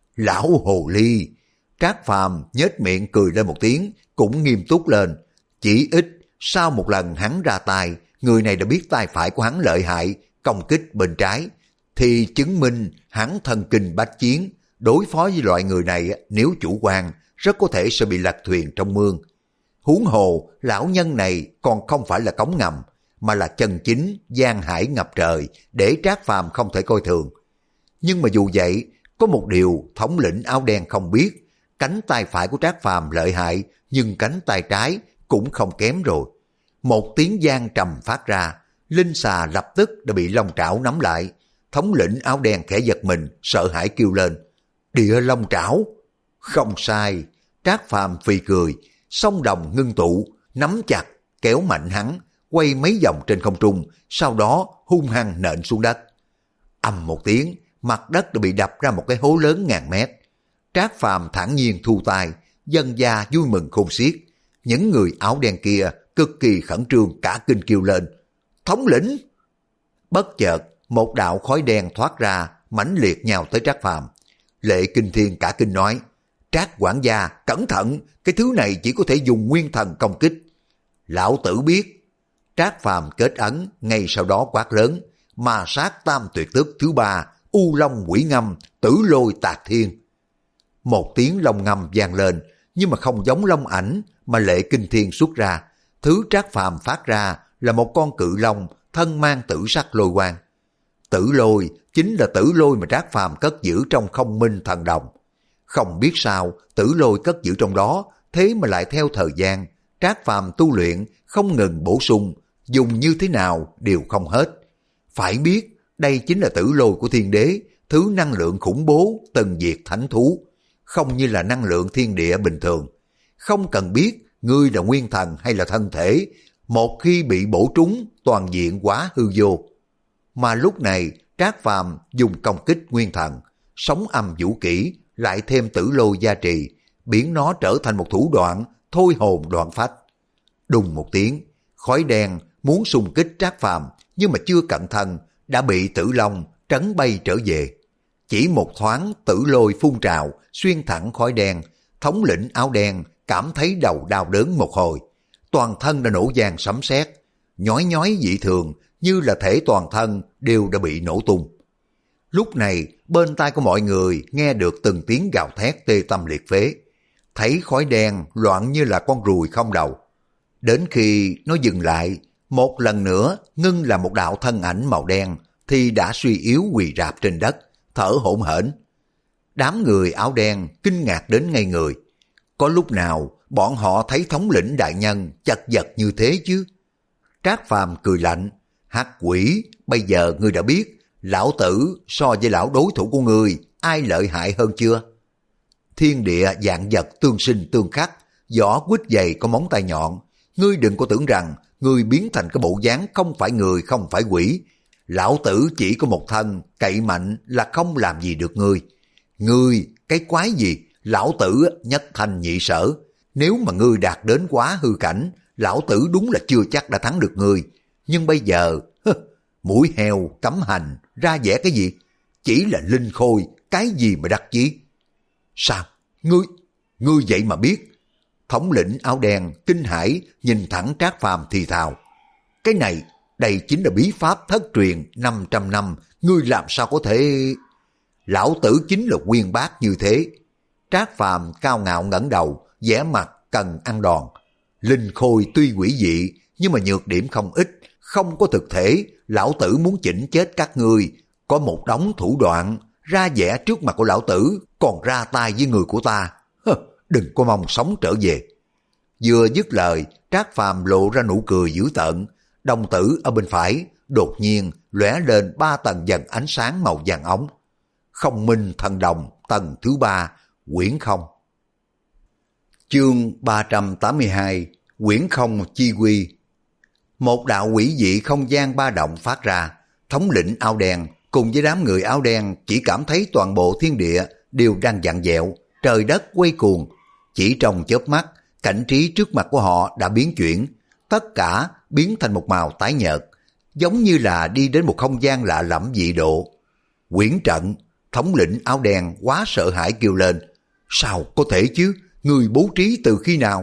Lão hồ ly! Trác Phàm nhếch miệng cười lên một tiếng, cũng nghiêm túc lên. Chỉ ít sau một lần hắn ra tay, người này đã biết tay phải của hắn lợi hại, công kích bên trái, thì chứng minh hắn thần kinh bách chiến. Đối phó với loại người này, nếu chủ quan, rất có thể sẽ bị lật thuyền trong mương. Huống hồ, lão nhân này còn không phải là cống ngầm, mà là chân chính giang hải ngập trời, để Trác Phàm không thể coi thường. Nhưng mà dù vậy, có một điều thống lĩnh áo đen không biết, cánh tay phải của Trác Phàm lợi hại, nhưng cánh tay trái cũng không kém rồi. Một tiếng vang trầm phát ra, linh xà lập tức đã bị long trảo nắm lại. Thống lĩnh áo đen khẽ giật mình, sợ hãi kêu lên: địa long trảo! Không sai. Trác Phàm phì cười, song đồng ngưng tụ, nắm chặt, kéo mạnh hắn, quay mấy vòng trên không trung, sau đó hung hăng nện xuống đất. Ầm một tiếng, mặt đất đã bị đập ra một cái hố lớn ngàn mét. Trác Phàm thản nhiên thu tay, dân gia vui mừng khôn xiết. Những người áo đen kia cực kỳ khẩn trương, cả kinh kêu lên: thống lĩnh! Bất chợt một đạo khói đen thoát ra, mãnh liệt nhào tới Trác Phàm. Lệ Kinh Thiên cả kinh nói: Trác quản gia, cẩn thận, cái thứ này chỉ có thể dùng nguyên thần công kích. Lão tử biết. Trác Phàm kết ấn, ngay sau đó quát lớn: mà sát tam tuyệt tức thứ ba, u long quỷ ngâm, tử lôi tạc thiên. Một tiếng long ngâm vang lên, nhưng mà không giống long ảnh mà Lệ Kinh Thiên xuất ra. Thứ Trác Phàm phát ra là một con cự long thân mang tử sắc lôi quang. Tử lôi chính là tử lôi mà Trác Phàm cất giữ trong không minh thần đồng. Không biết sao tử lôi cất giữ trong đó, thế mà lại theo thời gian Trác Phàm tu luyện không ngừng bổ sung, dùng như thế nào đều không hết. Phải biết đây chính là tử lôi của thiên đế, thứ năng lượng khủng bố từng diệt thánh thú, không như là năng lượng thiên địa bình thường. Không cần biết ngươi là nguyên thần hay là thân thể, một khi bị bổ trúng toàn diện quá hư vô. Mà lúc này Trác Phàm dùng công kích nguyên thần, sóng âm vũ kỹ, lại thêm tử lôi gia trì, biến nó trở thành một thủ đoạn thôi hồn đoạn phách. Đùng một tiếng, khói đen muốn xung kích Trác Phàm, nhưng mà chưa cẩn thận đã bị tử long trấn bay trở về. Chỉ một thoáng tử lôi phun trào xuyên thẳng khói đen, thống lĩnh áo đen cảm thấy đầu đau đớn một hồi. Toàn thân đã nổ vang sấm sét, nhói nhói dị thường như là thể toàn thân đều đã bị nổ tung. Lúc này bên tai của mọi người nghe được từng tiếng gào thét tê tâm liệt phế, thấy khói đen loạn như là con ruồi không đầu. Đến khi nó dừng lại, một lần nữa ngưng là một đạo thân ảnh màu đen thì đã suy yếu quỳ rạp trên đất, thở hổn hển. Đám người áo đen kinh ngạc đến ngây người. Có lúc nào bọn họ thấy thống lĩnh đại nhân chật vật như thế chứ? Trác Phàm cười lạnh, hắc quỷ, bây giờ ngươi đã biết lão tử so với lão đối thủ của ngươi ai lợi hại hơn chưa? Thiên địa vạn vật tương sinh tương khắc, vỏ quýt dày có móng tay nhọn. Ngươi đừng có tưởng rằng ngươi biến thành cái bộ dáng không phải người không phải quỷ. Lão tử chỉ có một thân, cậy mạnh là không làm gì được ngươi. Ngươi, cái quái gì, lão tử nhất thanh nhị sở. Nếu mà ngươi đạt đến quá hư cảnh, lão tử đúng là chưa chắc đã thắng được ngươi. Nhưng bây giờ, mũi heo cắm hành, ra vẻ cái gì? Chỉ là linh khôi, cái gì mà đắc chí? Sao? Ngươi, ngươi vậy mà biết? Thống lĩnh áo đen kinh hãi nhìn thẳng Trác Phàm thì thào. Cái này, đây chính là bí pháp thất truyền năm trăm năm, ngươi làm sao có thể... Lão tử chính là uyên bác như thế. Trác Phàm cao ngạo ngẩng đầu, vẻ mặt cần ăn đòn. Linh khôi tuy quỷ dị, nhưng mà nhược điểm không ít, không có thực thể. Lão tử muốn chỉnh chết các ngươi, có một đống thủ đoạn, ra vẻ trước mặt của lão tử, còn ra tay với người của ta. Hơ, đừng có mong sống trở về. Vừa dứt lời, Trác Phàm lộ ra nụ cười dữ tợn. Đồng tử ở bên phải đột nhiên lóe lên ba tầng dần ánh sáng màu vàng ống. Không minh thần đồng tầng thứ ba, quyển không. Chương ba trăm tám mươi hai, quyển không chi quy. Một đạo quỷ dị không gian ba động phát ra. Thống lĩnh áo đen cùng với đám người áo đen chỉ cảm thấy toàn bộ thiên địa đều đang vặn vẹo, trời đất quay cuồng. Chỉ trong chớp mắt, cảnh trí trước mặt của họ đã biến chuyển, tất cả biến thành một màu tái nhợt, giống như là đi đến một không gian lạ lẫm dị độ. Quyển trận. Thống lĩnh áo đen quá sợ hãi kêu lên. Sao có thể chứ? Người bố trí từ khi nào?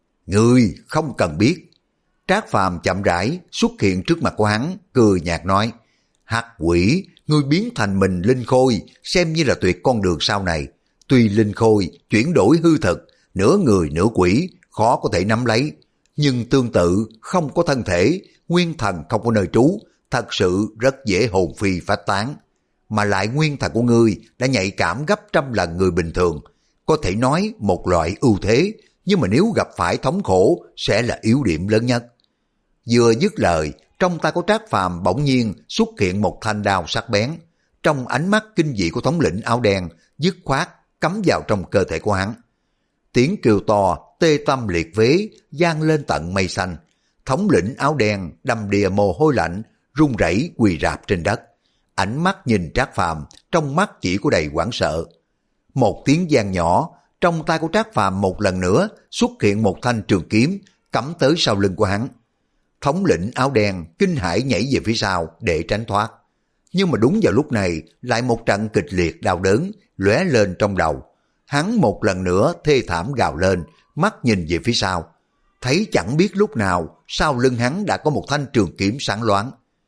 Người không cần biết. Trác Phàm chậm rãi xuất hiện trước mặt của hắn, cười nhạt nói. Hắc quỷ, ngươi biến thành mình linh khôi, xem như là tuyệt con đường sau này. Tuy linh khôi chuyển đổi hư thực, nửa người nửa quỷ, khó có thể nắm lấy. Nhưng tương tự không có thân thể, nguyên thần không có nơi trú, thật sự rất dễ hồn phi phách tán. Mà lại nguyên thần của ngươi đã nhạy cảm gấp trăm lần người bình thường, có thể nói một loại ưu thế, nhưng mà nếu gặp phải thống khổ sẽ là yếu điểm lớn nhất. Vừa dứt lời, trong tay của Trác Phàm bỗng nhiên xuất hiện một thanh đao sắc bén. Trong ánh mắt kinh dị của thống lĩnh áo đen, dứt khoát cắm vào trong cơ thể của hắn. Tiếng kêu to tê tâm liệt phế vang lên tận mây xanh. Thống lĩnh áo đen đầm đìa mồ hôi lạnh, run rẩy quỳ rạp trên đất. Ánh mắt nhìn Trác Phàm, trong mắt chỉ có đầy hoảng sợ. Một tiếng vang nhỏ, trong tay của Trác Phàm một lần nữa xuất hiện một thanh trường kiếm cắm tới sau lưng của hắn. Thống lĩnh áo đen kinh hãi nhảy về phía sau để tránh thoát. Nhưng mà đúng vào lúc này lại một trận kịch liệt đau đớn lóe lên trong đầu. Hắn một lần nữa thê thảm gào lên, mắt nhìn về phía sau. Thấy chẳng biết lúc nào sau lưng hắn đã có một thanh trường kiếm sáng loáng.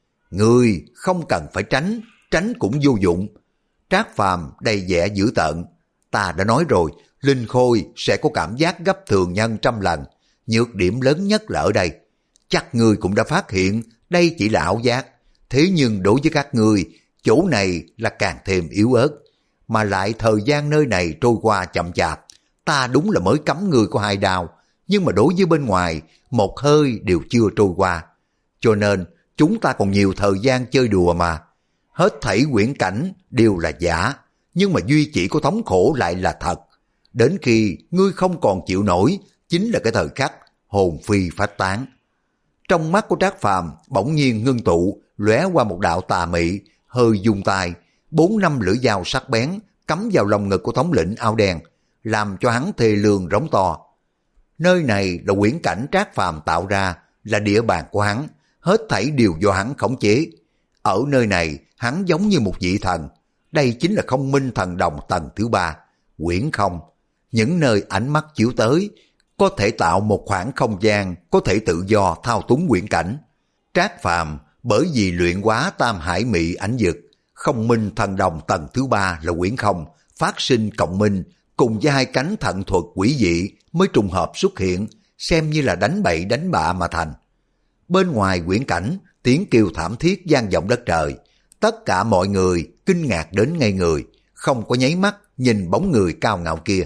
Ngươi không cần phải tránh, tránh cũng vô dụng. Trác Phàm đầy vẻ dữ tợn. Ta đã nói rồi, linh khôi sẽ có cảm giác gấp thường nhân trăm lần. Nhược điểm lớn nhất là ở đây. Chắc ngươi cũng đã phát hiện đây chỉ là ảo giác. Thế nhưng đối với các ngươi, chỗ này là càng thêm yếu ớt. Mà lại thời gian nơi này trôi qua chậm chạp. Ta đúng là mới cấm ngươi có hai đao, nhưng mà đối với bên ngoài, một hơi đều chưa trôi qua. Cho nên chúng ta còn nhiều thời gian chơi đùa mà. Hết thảy quyển cảnh đều là giả, nhưng mà duy chỉ có thống khổ lại là thật. Đến khi ngươi không còn chịu nổi, chính là cái thời khắc hồn phi phách tán. Trong mắt của Trác Phàm bỗng nhiên ngưng tụ, lóe qua một đạo tà mị, hơi dùng tay, bốn năm lưỡi dao sắc bén cắm vào lồng ngực của thống lĩnh áo đen, làm cho hắn thê lương rống to. Nơi này là quyển cảnh Trác Phàm tạo ra, là địa bàn của hắn, hết thảy đều do hắn khống chế. Ở nơi này, hắn giống như một vị thần. Đây chính là không minh thần đồng tầng thứ ba, quyển không. Những nơi ánh mắt chiếu tới, có thể tạo một khoảng không gian có thể tự do thao túng quyển cảnh. Trác Phàm bởi vì luyện hóa tam hải mị ảnh dực, không minh thần đồng tầng thứ ba là quyển không, phát sinh cộng minh, cùng với hai cánh thận thuật quỷ dị mới trùng hợp xuất hiện, xem như là đánh bậy đánh bạ mà thành. Bên ngoài quyển cảnh, tiếng kêu thảm thiết vang vọng đất trời, tất cả mọi người kinh ngạc đến ngây người, không có nháy mắt nhìn bóng người cao ngạo kia.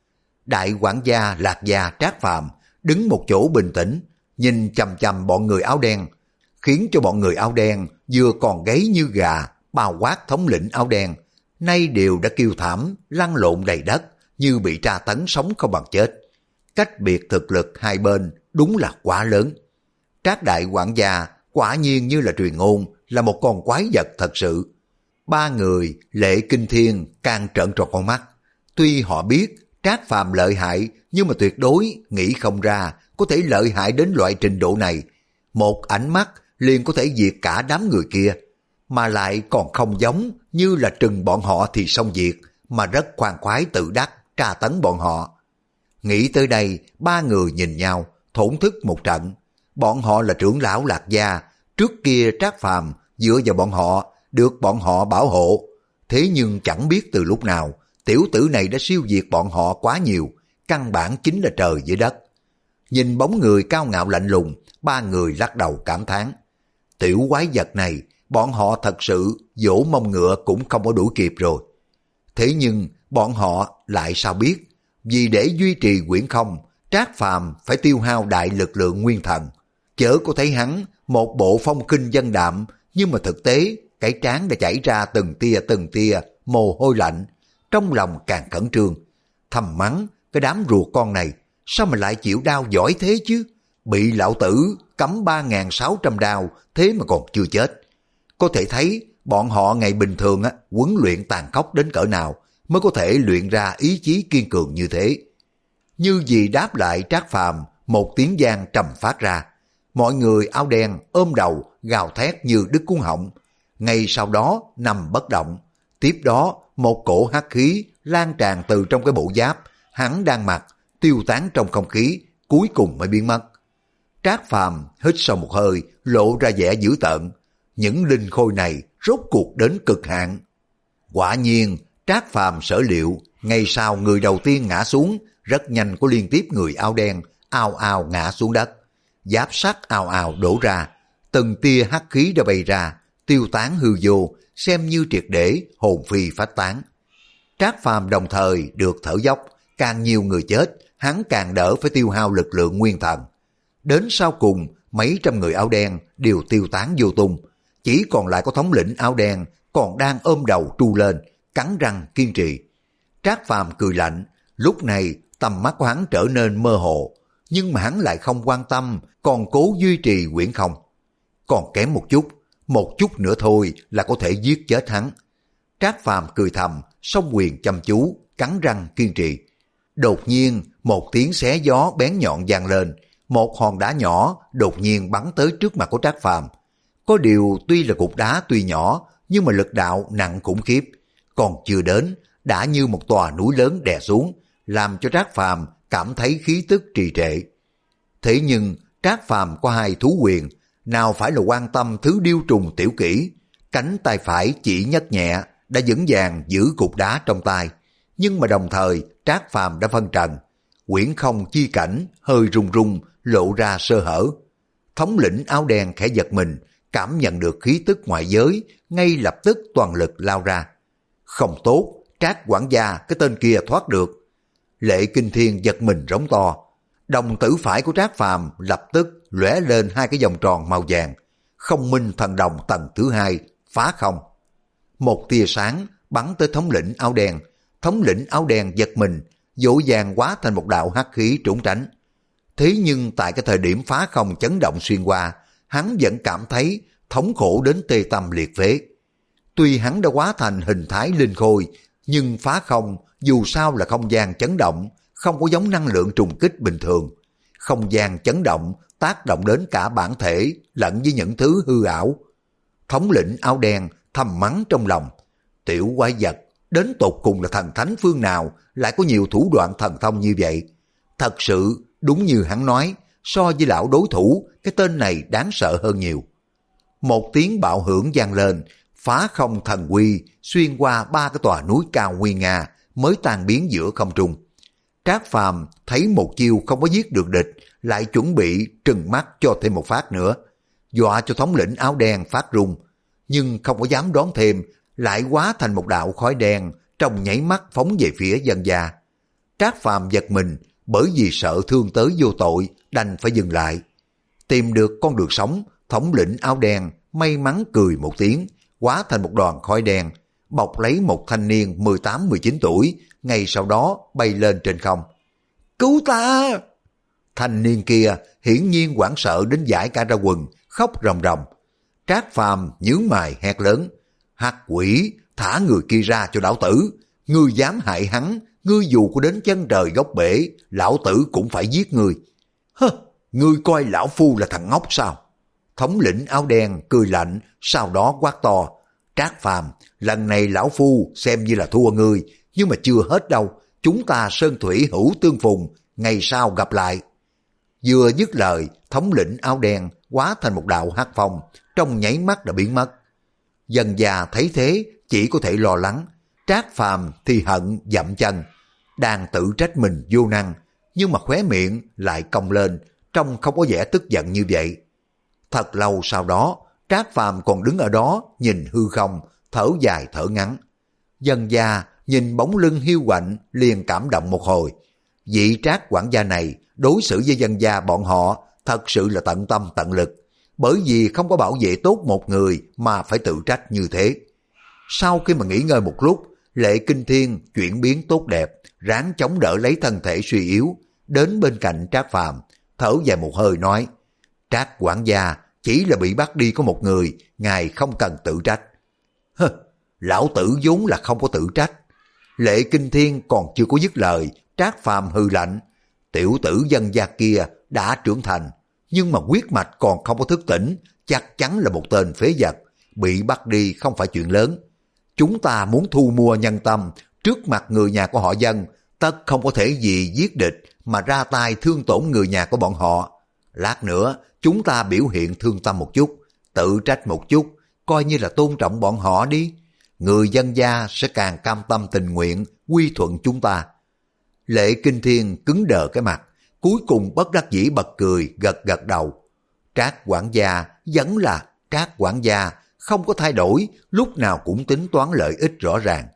Đại quản gia Lạc Gia Trác Phàm đứng một chỗ bình tĩnh, nhìn chằm chằm bọn người áo đen, khiến cho bọn người áo đen vừa còn gáy như gà, bao quát thống lĩnh áo đen, nay đều đã kêu thảm, lăn lộn đầy đất, như bị tra tấn sống không bằng chết. Cách biệt thực lực hai bên đúng là quá lớn. Trác đại quản gia quả nhiên như là truyền ngôn, là một con quái vật thật sự. Ba người Lệ Kinh Thiên càng trợn tròn con mắt. Tuy họ biết Trác Phàm lợi hại, nhưng mà tuyệt đối nghĩ không ra có thể lợi hại đến loại trình độ này. Một ánh mắt liền có thể diệt cả đám người kia, mà lại còn không giống như là trừng bọn họ thì xong việc, mà rất khoan khoái tự đắc tra tấn bọn họ. Nghĩ tới đây, ba người nhìn nhau, thổn thức một trận. Bọn họ là trưởng lão Lạc Gia, trước kia Trác Phàm dựa vào bọn họ, được bọn họ bảo hộ. Thế nhưng chẳng biết từ lúc nào, tiểu tử này đã siêu việt bọn họ quá nhiều, căn bản chính là trời dưới đất. Nhìn bóng người cao ngạo lạnh lùng, ba người lắc đầu cảm thán. Tiểu quái vật này, bọn họ thật sự dỗ mông ngựa cũng không có đuổi kịp rồi. Thế nhưng bọn họ lại sao biết, vì để duy trì quyển không, Trác Phàm phải tiêu hao đại lực lượng nguyên thần. Chớ có thấy hắn một bộ phong kinh dân đạm, nhưng mà thực tế cái trán đã chảy ra từng tia từng tia mồ hôi lạnh, trong lòng càng khẩn trương, thầm mắng cái đám ruột con này sao mà lại chịu đau giỏi thế chứ, bị lão tử cắm ba nghìn sáu trăm đao thế mà còn chưa chết. Có thể thấy bọn họ ngày bình thường á, huấn luyện tàn khốc đến cỡ nào mới có thể luyện ra ý chí kiên cường như thế. Như vì đáp lại Trác Phàm, một tiếng vang trầm phát ra. Mọi người áo đen ôm đầu gào thét như đứt cuống họng, ngay sau đó nằm bất động. Tiếp đó một cổ hắc khí lan tràn từ trong cái bộ giáp hắn đang mặc, tiêu tán trong không khí, cuối cùng mới biến mất. Trác Phàm hít sâu một hơi, lộ ra vẻ dữ tợn. Những linh khôi này rốt cuộc đến cực hạn. Quả nhiên Trác Phàm sở liệu, ngay sau người đầu tiên ngã xuống, rất nhanh có liên tiếp người áo đen ào ào ngã xuống đất. Giáp sắt ào ào đổ ra, từng tia hắc khí đã bay ra, tiêu tán hư vô, xem như triệt để hồn phi phách tán. Trác Phàm đồng thời được thở dốc, càng nhiều người chết, hắn càng đỡ phải tiêu hao lực lượng nguyên thần. Đến sau cùng, mấy trăm người áo đen đều tiêu tán vô tung, chỉ còn lại có thống lĩnh áo đen còn đang ôm đầu tru lên, cắn răng kiên trì. Trác Phàm cười lạnh, lúc này tầm mắt của hắn trở nên mơ hồ, nhưng mà hắn lại không quan tâm, còn cố duy trì quyển không. Còn kém một chút, một chút nữa thôi là có thể giết chết hắn. Trác Phàm cười thầm, song quyền chăm chú, cắn răng kiên trì. Đột nhiên, một tiếng xé gió bén nhọn vang lên, một hòn đá nhỏ đột nhiên bắn tới trước mặt của Trác Phàm. Có điều tuy là cục đá tuy nhỏ, nhưng mà lực đạo nặng khủng khiếp, còn chưa đến, đã như một tòa núi lớn đè xuống, làm cho Trác Phàm cảm thấy khí tức trì trệ. Thế nhưng Trác Phàm có hai thú quyền, nào phải là quan tâm thứ điêu trùng tiểu kỹ. Cánh tay phải chỉ nhấc nhẹ đã vững vàng giữ cục đá trong tay, nhưng mà đồng thời Trác Phàm đã phân trần, quyển không chi cảnh hơi rung rung, lộ ra sơ hở. Thống lĩnh áo đen khẽ giật mình, cảm nhận được khí tức ngoại giới, ngay lập tức toàn lực lao ra. Không tốt, Trác quản gia cái tên kia thoát được. Lệ Kinh Thiên giật mình rống to. Đồng tử phải của Trác Phàm lập tức lóe lên hai cái vòng tròn màu vàng. Không minh thần đồng tầng thứ hai, phá không. Một tia sáng bắn tới thống lĩnh áo đen. Thống lĩnh áo đen giật mình, dỗ dàng hóa thành một đạo hắc khí trốn tránh. Thế nhưng tại cái thời điểm phá không chấn động xuyên qua, hắn vẫn cảm thấy thống khổ đến tê tâm liệt phế. Tuy hắn đã hóa thành hình thái linh khôi, nhưng phá không dù sao là không gian chấn động, không có giống năng lượng trùng kích bình thường. Không gian chấn động tác động đến cả bản thể lẫn với những thứ hư ảo. Thống lĩnh áo đen thầm mắng trong lòng, tiểu quái vật đến tột cùng là thần thánh phương nào lại có nhiều thủ đoạn thần thông như vậy. Thật sự Đúng như hắn nói, so với lão đối thủ, cái tên này đáng sợ hơn nhiều. Một tiếng bạo hưởng vang lên, phá không thần quy xuyên qua ba cái tòa núi cao nguy nga mới tan biến giữa không trung. Trác Phàm thấy một chiêu không có giết được địch, lại chuẩn bị trừng mắt cho thêm một phát nữa, dọa cho thống lĩnh áo đen phát run, nhưng không có dám đón thêm, lại hóa thành một đạo khói đen trong nháy mắt phóng về phía Dân Gia. Trác Phàm giật mình, bởi vì sợ thương tới vô tội, đành phải dừng lại. Tìm được con đường sống, thống lĩnh áo đen may mắn cười một tiếng, hóa thành một đoàn khói đen, bọc lấy một thanh niên mười tám mười chín tuổi, ngay sau đó bay lên trên không. Cứu ta! Thanh niên kia hiển nhiên hoảng sợ đến giải cả ra quần, khóc ròng ròng. Trác Phàm nhướng mày hét lớn, hắc quỷ, thả người kia ra cho lão tử, ngươi dám hại hắn, ngươi dù có đến chân trời góc bể, lão tử cũng phải giết ngươi. Hơ, ngươi coi lão phu là thằng ngốc sao? Thống lĩnh áo đen cười lạnh, sau đó quát to, Trác Phàm, lần này lão phu xem như là thua ngươi, nhưng mà chưa hết đâu, chúng ta sơn thủy hữu tương phùng, ngày sau gặp lại. Vừa dứt lời, thống lĩnh áo đen hóa thành một đạo hắc phong, trong nháy mắt đã biến mất. Dân già thấy thế, chỉ có thể lo lắng. Trác Phàm thì hận dậm chân, đang tự trách mình vô năng, nhưng mà khóe miệng lại cong lên, trông không có vẻ tức giận như vậy. Thật lâu sau đó, Trác Phàm còn đứng ở đó nhìn hư không, thở dài thở ngắn. Dân gia nhìn bóng lưng hiu quạnh liền cảm động một hồi. Vị Trác quản gia này đối xử với dân gia bọn họ thật sự là tận tâm tận lực, bởi vì không có bảo vệ tốt một người mà phải tự trách như thế. Sau khi mà nghỉ ngơi một lúc, Lệ Kinh Thiên chuyển biến tốt đẹp, ráng chống đỡ lấy thân thể suy yếu, đến bên cạnh Trác Phàm, thở dài một hơi nói, Trác quản gia chỉ là bị bắt đi có một người, ngài không cần tự trách. Hơ, lão tử vốn là không có tự trách. Lệ Kinh Thiên còn chưa có dứt lời, Trác Phàm hừ lạnh, tiểu tử Dân gia kia đã trưởng thành, nhưng mà huyết mạch còn không có thức tỉnh, chắc chắn là một tên phế vật, bị bắt đi không phải chuyện lớn. Chúng ta muốn thu mua nhân tâm, trước mặt người nhà của họ Dân, tất không có thể gì giết địch mà ra tay thương tổn người nhà của bọn họ. Lát nữa, chúng ta biểu hiện thương tâm một chút, tự trách một chút, coi như là tôn trọng bọn họ đi. Người Dân gia sẽ càng cam tâm tình nguyện, quy thuận chúng ta. Lệ Kinh Thiên cứng đờ cái mặt, cuối cùng bất đắc dĩ bật cười, gật gật đầu. Trác quản gia vẫn là Trác quản gia, không có thay đổi, lúc nào cũng tính toán lợi ích rõ ràng.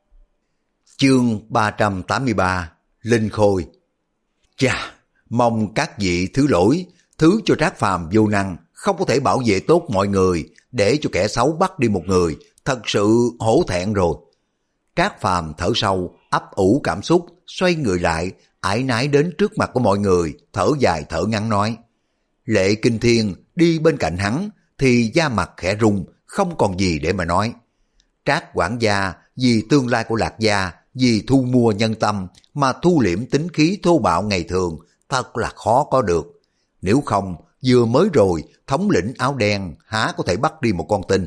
Chương ba trăm tám mươi ba, Linh Khôi. Chà, mong các vị thứ lỗi, thứ cho Trác Phàm vô năng, không có thể bảo vệ tốt mọi người, để cho kẻ xấu bắt đi một người, thật sự hổ thẹn rồi. Trác Phàm thở sâu, ấp ủ cảm xúc, xoay người lại, ải nái đến trước mặt của mọi người, thở dài thở ngắn nói. Lệ Kinh Thiên đi bên cạnh hắn, thì da mặt khẽ rung, không còn gì để mà nói. Trác quản gia vì tương lai của Lạc gia, vì thu mua nhân tâm mà thu liễm tính khí thô bạo ngày thường, thật là khó có được. Nếu không, vừa mới rồi, thống lĩnh áo đen há có thể bắt đi một con tin.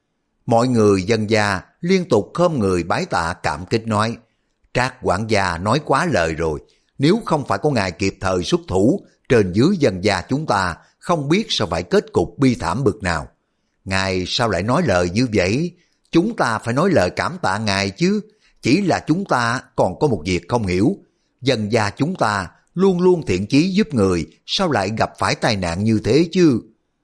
Mọi người Dân gia liên tục khom người bái tạ cảm kích nói, Trác quản gia nói quá lời rồi, nếu không phải có ngài kịp thời xuất thủ, trên dưới Dân gia chúng ta không biết sao phải kết cục bi thảm bực nào. Ngài sao lại nói lời như vậy? Chúng ta phải nói lời cảm tạ ngài chứ, chỉ là chúng ta còn có một việc không hiểu. Dân gia chúng ta luôn luôn thiện chí giúp người, sao lại gặp phải tai nạn như thế chứ?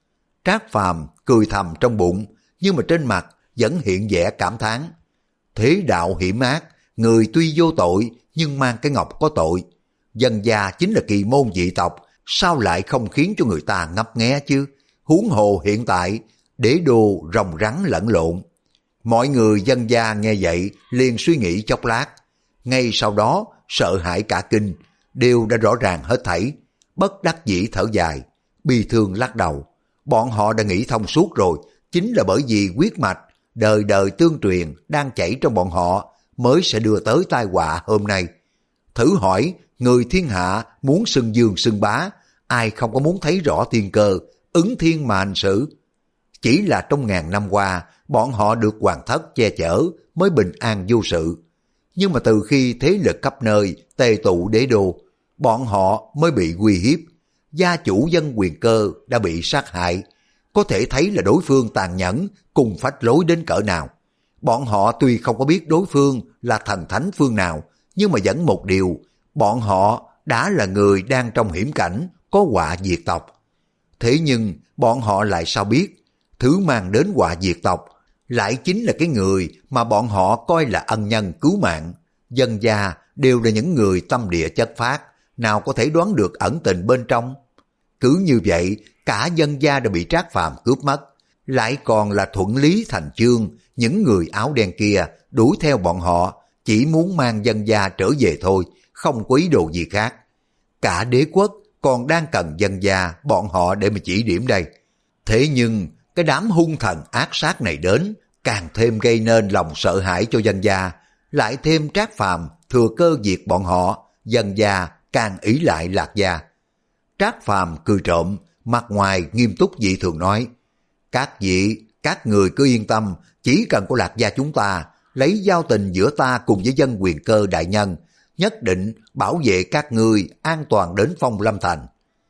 Trác Phàm cười thầm trong bụng, nhưng mà trên mặt vẫn hiện vẻ cảm thán. Thế đạo hiểm ác, người tuy vô tội nhưng mang cái ngọc có tội. Dân gia chính là kỳ môn dị tộc, sao lại không khiến cho người ta ngấp nghé chứ? Huống hồ hiện tại, đế đô rồng rắn lẫn lộn. Mọi người Dân gia nghe vậy liền suy nghĩ chốc lát, ngay sau đó sợ hãi cả kinh, đều đã rõ ràng hết thảy, bất đắc dĩ thở dài, bi thương lắc đầu. Bọn họ đã nghĩ thông suốt rồi, chính là bởi vì huyết mạch đời đời tương truyền đang chảy trong bọn họ mới sẽ đưa tới tai họa hôm nay. Thử hỏi, người thiên hạ muốn xưng dương xưng bá, ai không có muốn thấy rõ thiên cơ, ứng thiên mà hành xử. Chỉ là trong ngàn năm qua, bọn họ được hoàng thất che chở mới bình an vô sự. Nhưng mà từ khi thế lực khắp nơi tề tụ đế đô, bọn họ mới bị uy hiếp. Gia chủ Dân Quyền Cơ đã bị sát hại, có thể thấy là đối phương tàn nhẫn cùng phách lối đến cỡ nào. Bọn họ tuy không có biết đối phương là thần thánh phương nào, nhưng mà vẫn một điều, bọn họ đã là người đang trong hiểm cảnh, có họa diệt tộc. Thế nhưng bọn họ lại sao biết, thứ mang đến họa diệt tộc lại chính là cái người mà bọn họ coi là ân nhân cứu mạng. Dân gia đều là những người tâm địa chất phác, nào có thể đoán được ẩn tình bên trong. Cứ như vậy, cả Dân gia đã bị Trác Phàm cướp mất, lại còn là Thuận Lý Thành Chương, những người áo đen kia đuổi theo bọn họ, chỉ muốn mang Dân gia trở về thôi, không có ý đồ gì khác. Cả đế quốc còn đang cần Dân gia bọn họ để mà chỉ điểm đây. Thế nhưng cái đám hung thần ác sát này đến, càng thêm gây nên lòng sợ hãi cho Dân gia, lại thêm Trác Phàm thừa cơ diệt bọn họ, Dân gia càng ỷ lại Lạc gia. Trác Phàm cười trộm, mặt ngoài nghiêm túc dị thường nói: các vị, các người cứ yên tâm, chỉ cần có Lạc gia chúng ta, lấy giao tình giữa ta cùng với Dân Quyền Cơ đại nhân, nhất định bảo vệ các ngươi an toàn đến Phong Lâm Thành.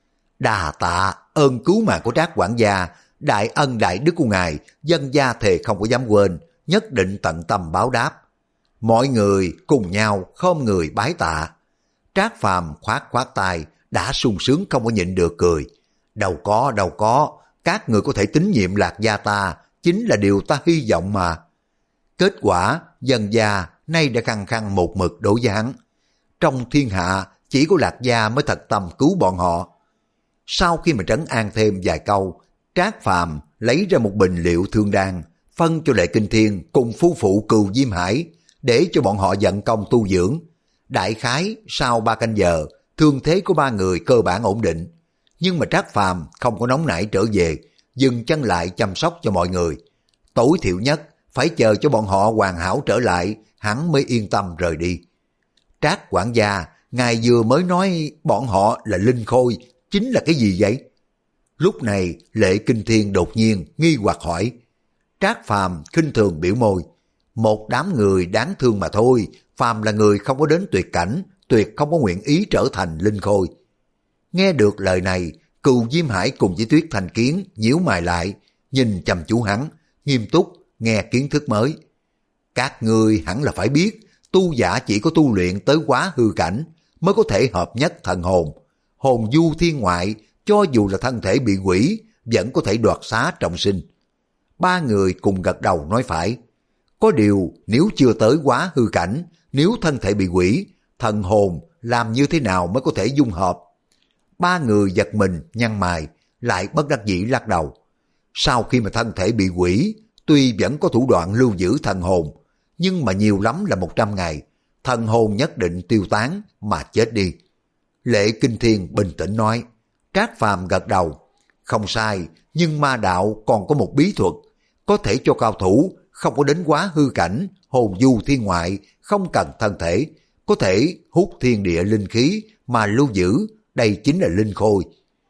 Đà tạ ơn cứu mạng của Trác quản gia, đại ân đại đức của ngài, Dân gia thề không có dám quên, nhất định tận tâm báo đáp. Mọi người cùng nhau khom người bái tạ. Trác Phàm khoát khoát tay, đã sung sướng không có nhịn được cười. Đâu có, đâu có, các người có thể tín nhiệm Lạc gia ta, chính là điều ta hy vọng mà. Kết quả, Dân gia nay đã khăng khăng một mực đối với hắn. Trong thiên hạ, chỉ có Lạc gia mới thật tâm cứu bọn họ. Sau khi mà trấn an thêm vài câu, Trác Phàm lấy ra một bình liệu thương đan, phân cho Lệ Kinh Thiên cùng phu phụ Cừu Diêm Hải, để cho bọn họ vận công tu dưỡng. Đại khái sau ba canh giờ, thương thế của ba người cơ bản ổn định. Nhưng mà Trác Phàm không có nóng nảy trở về, dừng chân lại chăm sóc cho mọi người. Tối thiểu nhất phải chờ cho bọn họ hoàn hảo trở lại, hắn mới yên tâm rời đi. Trác quản gia, ngài vừa mới nói bọn họ là linh khôi, chính là cái gì vậy? Lúc này Lệ Kinh Thiên đột nhiên nghi hoặc hỏi. Trác Phàm khinh thường biểu môi: một đám người đáng thương mà thôi, phàm là người không có đến tuyệt cảnh, tuyệt không có nguyện ý trở thành linh khôi. Nghe được lời này, Cừu Diêm Hải cùng với Tuyết Thành Kiến nhíu mày lại, nhìn chăm chú hắn, nghiêm túc nghe kiến thức mới. Các ngươi hẳn là phải biết, tu giả chỉ có tu luyện tới quá hư cảnh mới có thể hợp nhất thần hồn. Hồn du thiên ngoại, cho dù là thân thể bị quỷ, vẫn có thể đoạt xá trọng sinh. Ba người cùng gật đầu nói phải. Có điều nếu chưa tới quá hư cảnh, nếu thân thể bị quỷ, thần hồn làm như thế nào mới có thể dung hợp? Ba người giật mình nhăn mày, lại bất đắc dĩ lắc đầu. Sau khi mà thân thể bị quỷ, tuy vẫn có thủ đoạn lưu giữ thần hồn, nhưng mà nhiều lắm là một trăm ngày, thần hồn nhất định tiêu tán mà chết đi. Lệ Kinh Thiên bình tĩnh nói. Trác Phàm gật đầu. Không sai, nhưng ma đạo còn có một bí thuật, có thể cho cao thủ không có đến quá hư cảnh, hồn du thiên ngoại, không cần thân thể, có thể hút thiên địa linh khí mà lưu giữ, đây chính là linh khôi.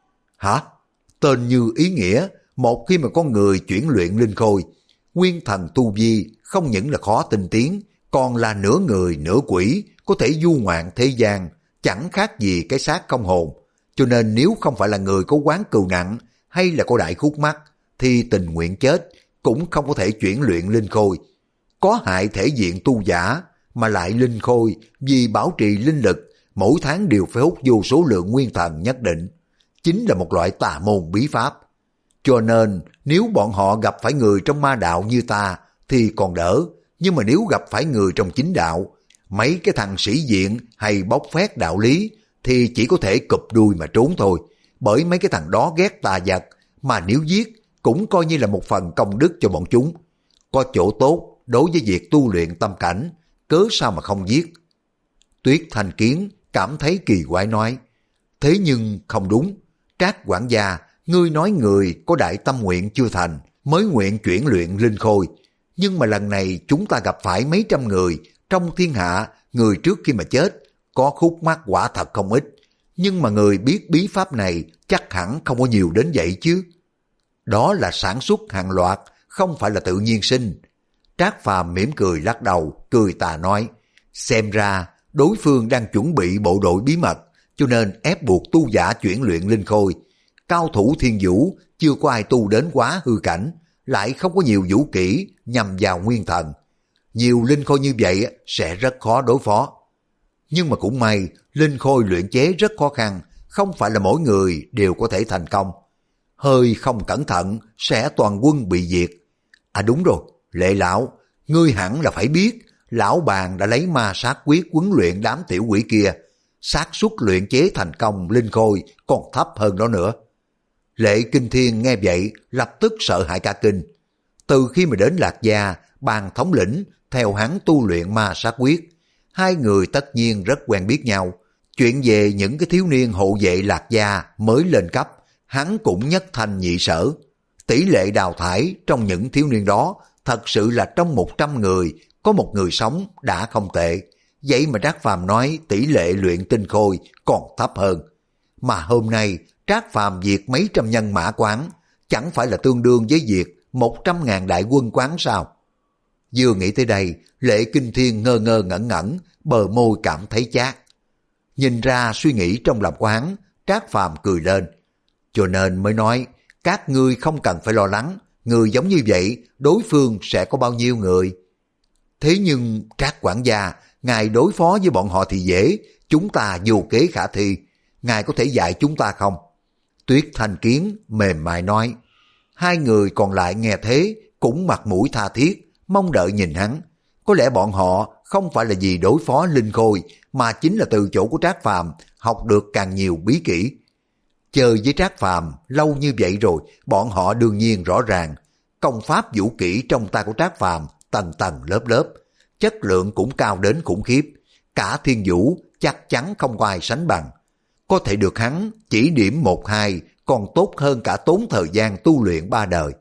Hả? Tên như ý nghĩa, một khi mà con người chuyển luyện linh khôi, nguyên thần tu vi không những là khó tinh tiến, còn là nửa người nửa quỷ, có thể du ngoạn thế gian, chẳng khác gì cái xác không hồn. Cho nên nếu không phải là người có oán cừu nặng hay là có đại khúc mắc, thì tình nguyện chết cũng không có thể chuyển luyện linh khôi. Có hại thể diện tu giả, mà lại linh khôi vì bảo trì linh lực, mỗi tháng đều phải hút vô số lượng nguyên thần nhất định, chính là một loại tà môn bí pháp. Cho nên nếu bọn họ gặp phải người trong ma đạo như ta thì còn đỡ, nhưng mà nếu gặp phải người trong chính đạo, mấy cái thằng sĩ diện hay bóc phét đạo lý, thì chỉ có thể cụp đuôi mà trốn thôi, bởi mấy cái thằng đó ghét tà vật, mà nếu giết cũng coi như là một phần công đức cho bọn chúng. Có chỗ tốt đối với việc tu luyện tâm cảnh, cớ sao mà không giết? Tuyết Thành Kiến cảm thấy kỳ quái nói. Thế nhưng không đúng, Trác quản gia, ngươi nói người có đại tâm nguyện chưa thành, mới nguyện chuyển luyện linh khôi. Nhưng mà lần này chúng ta gặp phải mấy trăm người, trong thiên hạ, người trước khi mà chết, có khúc mắc quả thật không ít. Nhưng mà người biết bí pháp này chắc hẳn không có nhiều đến vậy chứ. Đó là sản xuất hàng loạt, không phải là tự nhiên sinh. Trác Phàm mỉm cười lắc đầu, cười tà nói. Xem ra đối phương đang chuẩn bị bộ đội bí mật, cho nên ép buộc tu giả chuyển luyện linh khôi. Cao thủ thiên vũ chưa có ai tu đến quá hư cảnh, lại không có nhiều vũ kỹ nhằm vào nguyên thần. Nhiều linh khôi như vậy sẽ rất khó đối phó. Nhưng mà cũng may, linh khôi luyện chế rất khó khăn, không phải là mỗi người đều có thể thành công. Hơi không cẩn thận sẽ toàn quân bị diệt. À đúng rồi, Lệ lão, ngươi hẳn là phải biết, lão bàn đã lấy ma sát quyết huấn luyện đám tiểu quỷ kia, xác suất luyện chế thành công linh khôi còn thấp hơn đó nữa. Lệ Kinh Thiên nghe vậy lập tức sợ hãi cả kinh. Từ khi mà đến Lạc Gia, bàn thống lĩnh theo hắn tu luyện ma sát quyết, hai người tất nhiên rất quen biết nhau. Chuyện về những cái thiếu niên hộ vệ Lạc Gia mới lên cấp, hắn cũng nhất thanh nhị sở. Tỷ lệ đào thải trong những thiếu niên đó thật sự là trong một trăm người có một người sống đã không tệ. Vậy mà Trác Phàm nói tỷ lệ luyện tinh khôi còn thấp hơn. Mà hôm nay Trác Phàm diệt mấy trăm nhân mã quán, chẳng phải là tương đương với diệt một trăm ngàn đại quân quán sao? Vừa nghĩ tới đây, Lệ Kinh Thiên ngơ ngơ ngẩn ngẩn, bờ môi cảm thấy chát. Nhìn ra suy nghĩ trong lòng của hắn, Trác Phàm cười lên. Cho nên mới nói, các ngươi không cần phải lo lắng, người giống như vậy, đối phương sẽ có bao nhiêu người. Thế nhưng Trác quản gia, ngài đối phó với bọn họ thì dễ, chúng ta vô kế khả thi, ngài có thể dạy chúng ta không? Tuyết Thanh Kiến mềm mại nói. Hai người còn lại nghe thế cũng mặt mũi tha thiết, mong đợi nhìn hắn. Có lẽ bọn họ không phải là vì đối phó linh khôi, mà chính là từ chỗ của Trác Phàm học được càng nhiều bí kỹ. Chơi với Trác Phàm lâu như vậy rồi, bọn họ đương nhiên rõ ràng, công pháp vũ kỹ trong tay của Trác Phàm tầng tầng lớp lớp, chất lượng cũng cao đến khủng khiếp, cả thiên vũ chắc chắn không có ai sánh bằng. Có thể được hắn chỉ điểm một hai còn tốt hơn cả tốn thời gian tu luyện ba đời.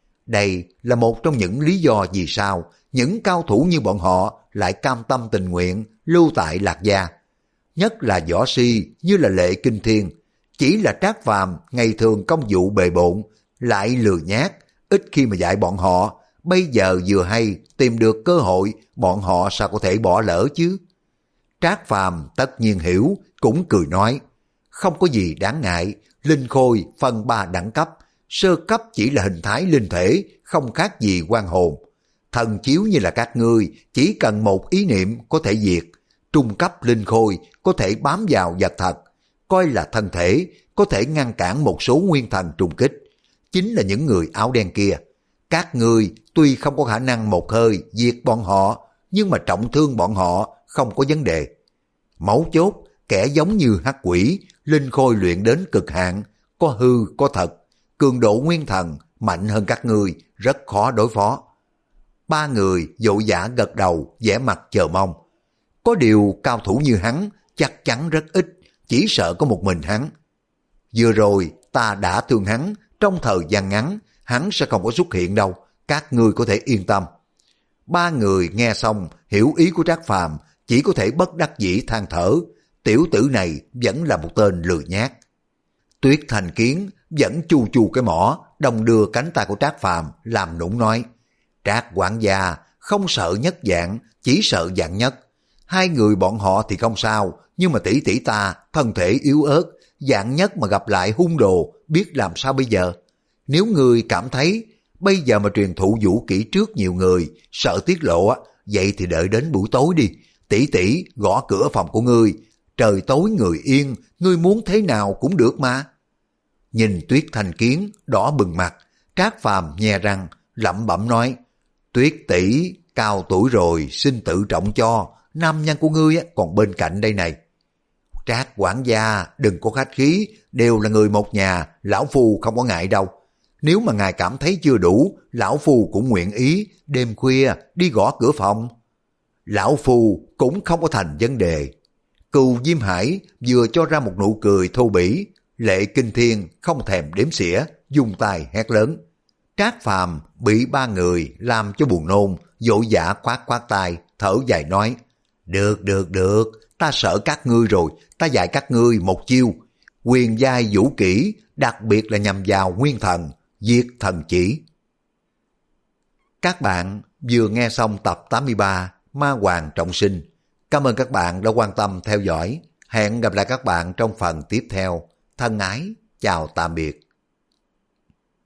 Đây là một trong những lý do vì sao những cao thủ như bọn họ lại cam tâm tình nguyện lưu tại Lạc Gia. Nhất là võ si như là Lệ Kinh Thiên, chỉ là Trác Phàm ngày thường công vụ bề bộn, lại lười nhác, ít khi mà dạy bọn họ. Bây giờ vừa hay tìm được cơ hội, bọn họ sao có thể bỏ lỡ chứ? Trác Phàm tất nhiên hiểu, cũng cười nói, không có gì đáng ngại, linh khôi phân ba đẳng cấp, sơ cấp chỉ là hình thái linh thể, không khác gì oan hồn. Thần chiếu như là các ngươi, chỉ cần một ý niệm có thể diệt. Trung cấp linh khôi có thể bám vào vật thật, coi là thân thể, có thể ngăn cản một số nguyên thần trùng kích. Chính là những người áo đen kia. Các ngươi tuy không có khả năng một hơi diệt bọn họ, nhưng mà trọng thương bọn họ không có vấn đề. Mấu chốt, kẻ giống như hắc quỷ, linh khôi luyện đến cực hạn, có hư có thật, cường độ nguyên thần mạnh hơn các ngươi, rất khó đối phó. Ba người vội vã gật đầu, vẻ mặt chờ mong. Có điều cao thủ như hắn chắc chắn rất ít, chỉ sợ có một mình hắn. Vừa rồi ta đã thương hắn, trong thời gian ngắn hắn sẽ không có xuất hiện đâu, các ngươi có thể yên tâm. Ba người nghe xong hiểu ý của Trác Phàm, chỉ có thể bất đắc dĩ than thở, tiểu tử này vẫn là một tên lười nhác. Tuyết Thanh Kiến vẫn chu chu cái mỏ, đồng đưa cánh tay của Trác Phàm làm nũng nói, Trác quản gia không sợ nhất dạng, chỉ sợ dạng nhất. Hai người bọn họ thì không sao, nhưng mà tỷ tỷ ta thân thể yếu ớt, dạng nhất mà gặp lại hung đồ, biết làm sao bây giờ? Nếu người cảm thấy bây giờ mà truyền thụ vũ kỹ trước nhiều người, sợ tiết lộ á, vậy thì đợi đến buổi tối đi, tỷ tỷ gõ cửa phòng của ngươi, trời tối người yên, ngươi muốn thế nào cũng được mà. Nhìn Tuyết Thanh Kiến đỏ bừng mặt, Trác Phàm nhe răng lẩm bẩm nói, Tuyết tỷ cao tuổi rồi, xin tự trọng cho, nam nhân của ngươi còn bên cạnh đây này. Trác quản gia đừng có khách khí, đều là người một nhà, lão phu không có ngại đâu. Nếu mà ngài cảm thấy chưa đủ, lão phu cũng nguyện ý đêm khuya đi gõ cửa phòng. Lão phu cũng không có thành vấn đề. Cừu Diêm Hải vừa cho ra một nụ cười thô bỉ, Lệ Kinh Thiên không thèm đếm xỉa, dùng tay hét lớn. Trác Phàm bị ba người làm cho buồn nôn, vội vã khoát khoát tay, thở dài nói, được được được, ta sợ các ngươi rồi, ta dạy các ngươi một chiêu, quyền giai vũ kỹ, đặc biệt là nhằm vào nguyên thần, diệt thần chỉ. Các bạn vừa nghe xong tập tám mươi ba Ma Hoàng Trọng Sinh. Cảm ơn các bạn đã quan tâm theo dõi. Hẹn gặp lại các bạn trong phần tiếp theo. Thân ái, chào tạm biệt.